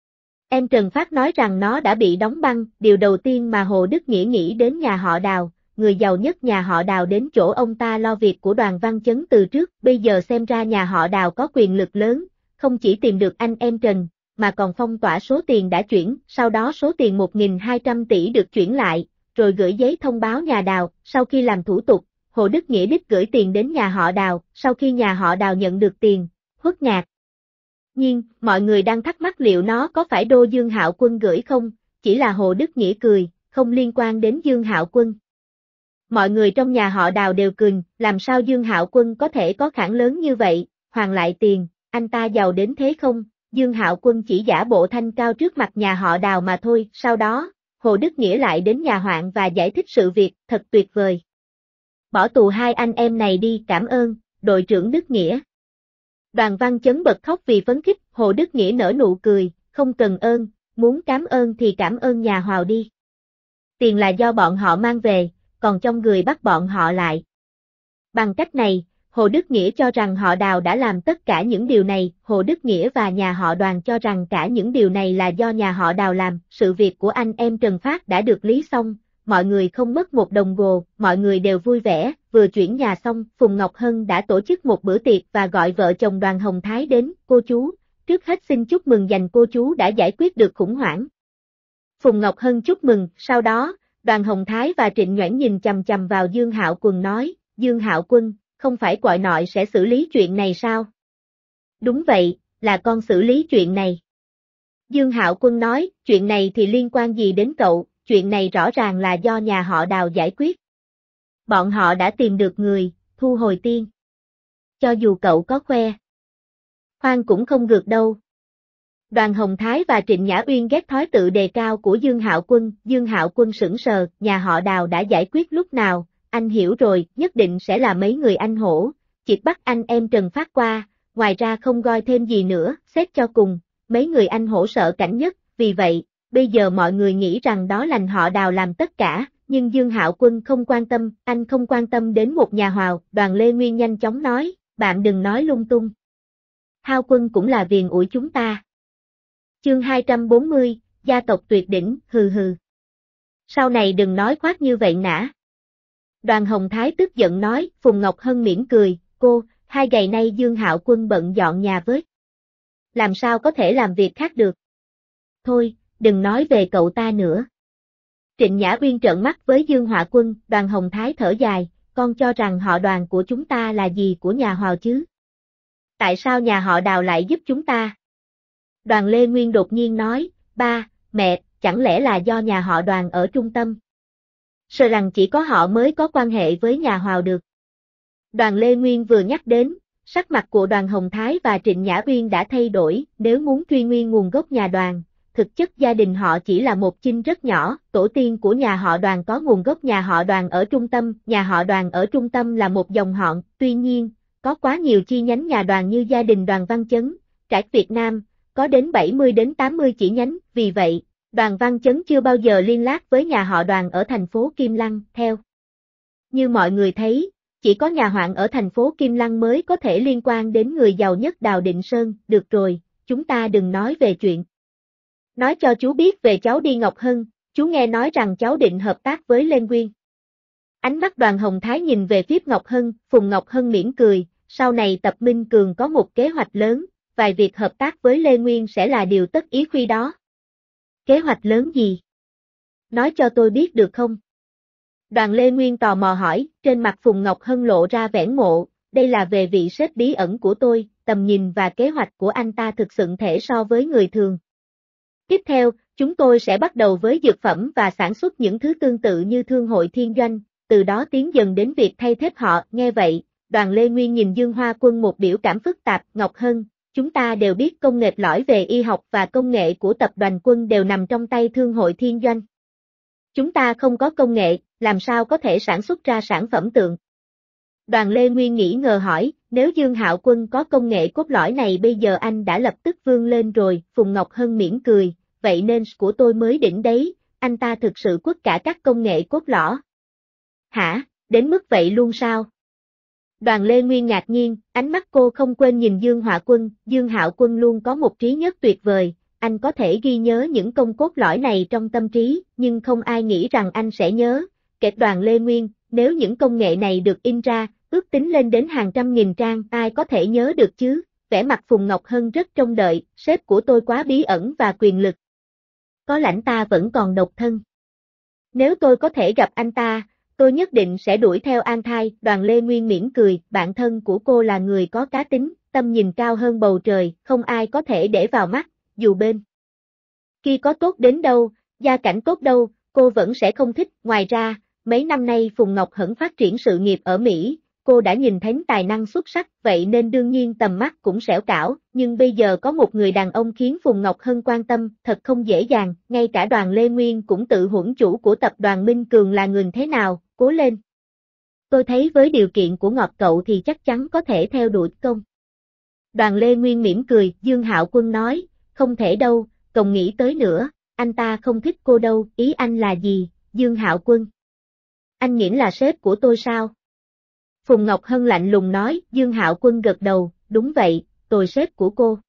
S1: em Trần Phát nói rằng nó đã bị đóng băng, điều đầu tiên mà Hồ Đức Nghĩa nghĩ đến nhà họ Đào, người giàu nhất nhà họ Đào đến chỗ ông ta lo việc của Đoàn Văn Chấn từ trước, bây giờ xem ra nhà họ Đào có quyền lực lớn, không chỉ tìm được anh em Trần, mà còn phong tỏa số tiền đã chuyển, sau đó số tiền 1.200 tỷ được chuyển lại, rồi gửi giấy thông báo nhà Đào, sau khi làm thủ tục, Hồ Đức Nghĩa đích gửi tiền đến nhà họ Đào, sau khi nhà họ Đào nhận được tiền, hốt ngạc nhiên, mọi người đang thắc mắc liệu nó có phải đô Dương Hạo Quân gửi không, chỉ là Hồ Đức Nghĩa cười, không liên quan đến Dương Hạo Quân. Mọi người trong nhà họ Đào đều cười, làm sao Dương Hạo Quân có thể có khả năng lớn như vậy, hoàn lại tiền, anh ta giàu đến thế không, Dương Hạo Quân chỉ giả bộ thanh cao trước mặt nhà họ Đào mà thôi, sau đó, Hồ Đức Nghĩa lại đến nhà hoạn và giải thích sự việc, thật tuyệt vời. Bỏ tù hai anh em này đi, cảm ơn, đội trưởng Đức Nghĩa. Đoàn Văn Chấn bật khóc vì phấn khích, Hồ Đức Nghĩa nở nụ cười, không cần ơn, muốn cảm ơn thì cảm ơn nhà Hoào đi. Tiền là do bọn họ mang về, còn trong người bắt bọn họ lại. Bằng cách này, Hồ Đức Nghĩa cho rằng họ Đào đã làm tất cả những điều này, Hồ Đức Nghĩa và nhà họ Đoàn cho rằng cả những điều này là do nhà họ Đào làm, sự việc của anh em Trần Phát đã được lý xong, mọi người không mất một đồng gồ, mọi người đều vui vẻ, vừa chuyển nhà xong, Phùng Ngọc Hân đã tổ chức một bữa tiệc và gọi vợ chồng Đoàn Hồng Thái đến, cô chú, trước hết xin chúc mừng dành cô chú đã giải quyết được khủng hoảng. Phùng Ngọc Hân chúc mừng, sau đó, Đoàn Hồng Thái và Trịnh Nhoảng nhìn chằm chằm vào Dương Hạo Quân nói, Dương Hạo Quân, không phải gọi nội sẽ xử lý chuyện này sao? Đúng vậy, là con xử lý chuyện này. Dương Hạo Quân nói, chuyện này thì liên quan gì đến cậu, chuyện này rõ ràng là do nhà họ Đào giải quyết. Bọn họ đã tìm được người, thu hồi tiền. Cho dù cậu có khoe. Khoan cũng không gượt đâu. Đoàn Hồng Thái và Trịnh Nhã Uyên ghét thói tự đề cao của Dương Hạo Quân sững sờ, nhà họ Đào đã giải quyết lúc nào, anh hiểu rồi, nhất định sẽ là mấy người anh hổ, chỉ bắt anh em Trần Phát qua, ngoài ra không gọi thêm gì nữa, xét cho cùng, mấy người anh hổ sợ cảnh nhất, vì vậy, bây giờ mọi người nghĩ rằng đó là họ Đào làm tất cả, nhưng Dương Hạo Quân không quan tâm, anh không quan tâm đến một nhà Hào, Đoàn Lê Nguyên nhanh chóng nói, bạn đừng nói lung tung. Hao Quân cũng là viền ủi chúng ta. Chương 240, gia tộc tuyệt đỉnh, hừ hừ. Sau này đừng nói khoác như vậy nã. Đoàn Hồng Thái tức giận nói, Phùng Ngọc Hân mỉm cười, cô, 2 ngày nay Dương Hạo Quân bận dọn nhà với. Làm sao có thể làm việc khác được? Thôi, đừng nói về cậu ta nữa. Trịnh Nhã Uyên trợn mắt với Dương Hạo Quân, Đoàn Hồng Thái thở dài, con cho rằng họ Đoàn của chúng ta là gì của nhà Hào chứ? Tại sao nhà họ Đào lại giúp chúng ta? Đoàn Lê Nguyên đột nhiên nói, ba, mẹ, chẳng lẽ là do nhà họ Đoàn ở trung tâm? Sợ rằng chỉ có họ mới có quan hệ với nhà Hào được. Đoàn Lê Nguyên vừa nhắc đến, sắc mặt của Đoàn Hồng Thái và Trịnh Nhã Uyên đã thay đổi, nếu muốn truy nguyên nguồn gốc nhà Đoàn, thực chất gia đình họ chỉ là một chinh rất nhỏ, tổ tiên của nhà họ Đoàn có nguồn gốc nhà họ Đoàn ở trung tâm, nhà họ Đoàn ở trung tâm là một dòng họ, tuy nhiên, có quá nhiều chi nhánh nhà Đoàn như gia đình Đoàn Văn Chấn, trải Việt Nam, có đến 70 đến 80 chỉ nhánh, vì vậy, Đoàn Văn Chấn chưa bao giờ liên lạc với nhà họ Đoàn ở thành phố Kim Lăng, theo. Như mọi người thấy, chỉ có nhà Hoạn ở thành phố Kim Lăng mới có thể liên quan đến người giàu nhất Đào Định Sơn, được rồi, chúng ta đừng nói về chuyện. Nói cho chú biết về cháu đi Ngọc Hân, chú nghe nói rằng cháu định hợp tác với Lên Nguyên. Ánh mắt Đoàn Hồng Thái nhìn về phía Ngọc Hân, Phùng Ngọc Hân mỉm cười, sau này Tập Minh Cường có một kế hoạch lớn, vài việc hợp tác với Lê Nguyên sẽ là điều tất yếu khi đó. Kế hoạch lớn gì? Nói cho tôi biết được không? Đoàn Lê Nguyên tò mò hỏi, trên mặt Phùng Ngọc Hân lộ ra vẻ ngộ, đây là về vị sếp bí ẩn của tôi, tầm nhìn và kế hoạch của anh ta thực sự thể so với người thường. Tiếp theo, chúng tôi sẽ bắt đầu với dược phẩm và sản xuất những thứ tương tự như Thương hội Thiên Doanh, từ đó tiến dần đến việc thay thế họ, nghe vậy, Đoàn Lê Nguyên nhìn Dương Hoa Quân một biểu cảm phức tạp, Ngọc Hân, chúng ta đều biết công nghệ lõi về y học và công nghệ của tập đoàn Quân đều nằm trong tay Thương hội Thiên Doanh. Chúng ta không có công nghệ, làm sao có thể sản xuất ra sản phẩm tượng? Đoàn Lê Nguyên nghĩ ngờ hỏi, nếu Dương Hạo Quân có công nghệ cốt lõi này bây giờ anh đã lập tức vươn lên rồi, Phùng Ngọc Hân mỉm cười, vậy nên của tôi mới đỉnh đấy, anh ta thực sự quất cả các công nghệ cốt lõi. Hả, đến mức vậy luôn sao? Đoàn Lê Nguyên ngạc nhiên, ánh mắt cô không quên nhìn Dương Hạo Quân luôn có một trí nhớ tuyệt vời, anh có thể ghi nhớ những công cốt lõi này trong tâm trí, nhưng không ai nghĩ rằng anh sẽ nhớ, kể Đoàn Lê Nguyên, nếu những công nghệ này được in ra, ước tính lên đến hàng trăm nghìn trang, ai có thể nhớ được chứ, vẻ mặt Phùng Ngọc Hân rất trông đợi, sếp của tôi quá bí ẩn và quyền lực. Có lãnh ta vẫn còn độc thân. Nếu tôi có thể gặp anh ta, tôi nhất định sẽ đuổi theo An Thai, Đoàn Lê Nguyên mỉm cười, bạn thân của cô là người có cá tính, tâm nhìn cao hơn bầu trời, không ai có thể để vào mắt, dù bên kia có tốt đến đâu, gia cảnh tốt đâu, cô vẫn sẽ không thích, ngoài ra, mấy năm nay Phùng Ngọc Hân phát triển sự nghiệp ở Mỹ, cô đã nhìn thấy tài năng xuất sắc, vậy nên đương nhiên tầm mắt cũng xẻo cảo, nhưng bây giờ có một người đàn ông khiến Phùng Ngọc Hân quan tâm, thật không dễ dàng, ngay cả Đoàn Lê Nguyên cũng tự huẩn chủ của tập đoàn Minh Cường là người thế nào, cố lên. Tôi thấy với điều kiện của Ngọt cậu thì chắc chắn có thể theo đuổi công. Đoàn Lê Nguyên mỉm cười, Dương Hạo Quân nói, không thể đâu, còn nghĩ tới nữa, anh ta không thích cô đâu, ý anh là gì, Dương Hạo Quân? Anh nghĩ là sếp của tôi sao? Phùng Ngọc Hân lạnh lùng nói, Dương Hạo Quân gật đầu, đúng vậy, tôi sếp của cô.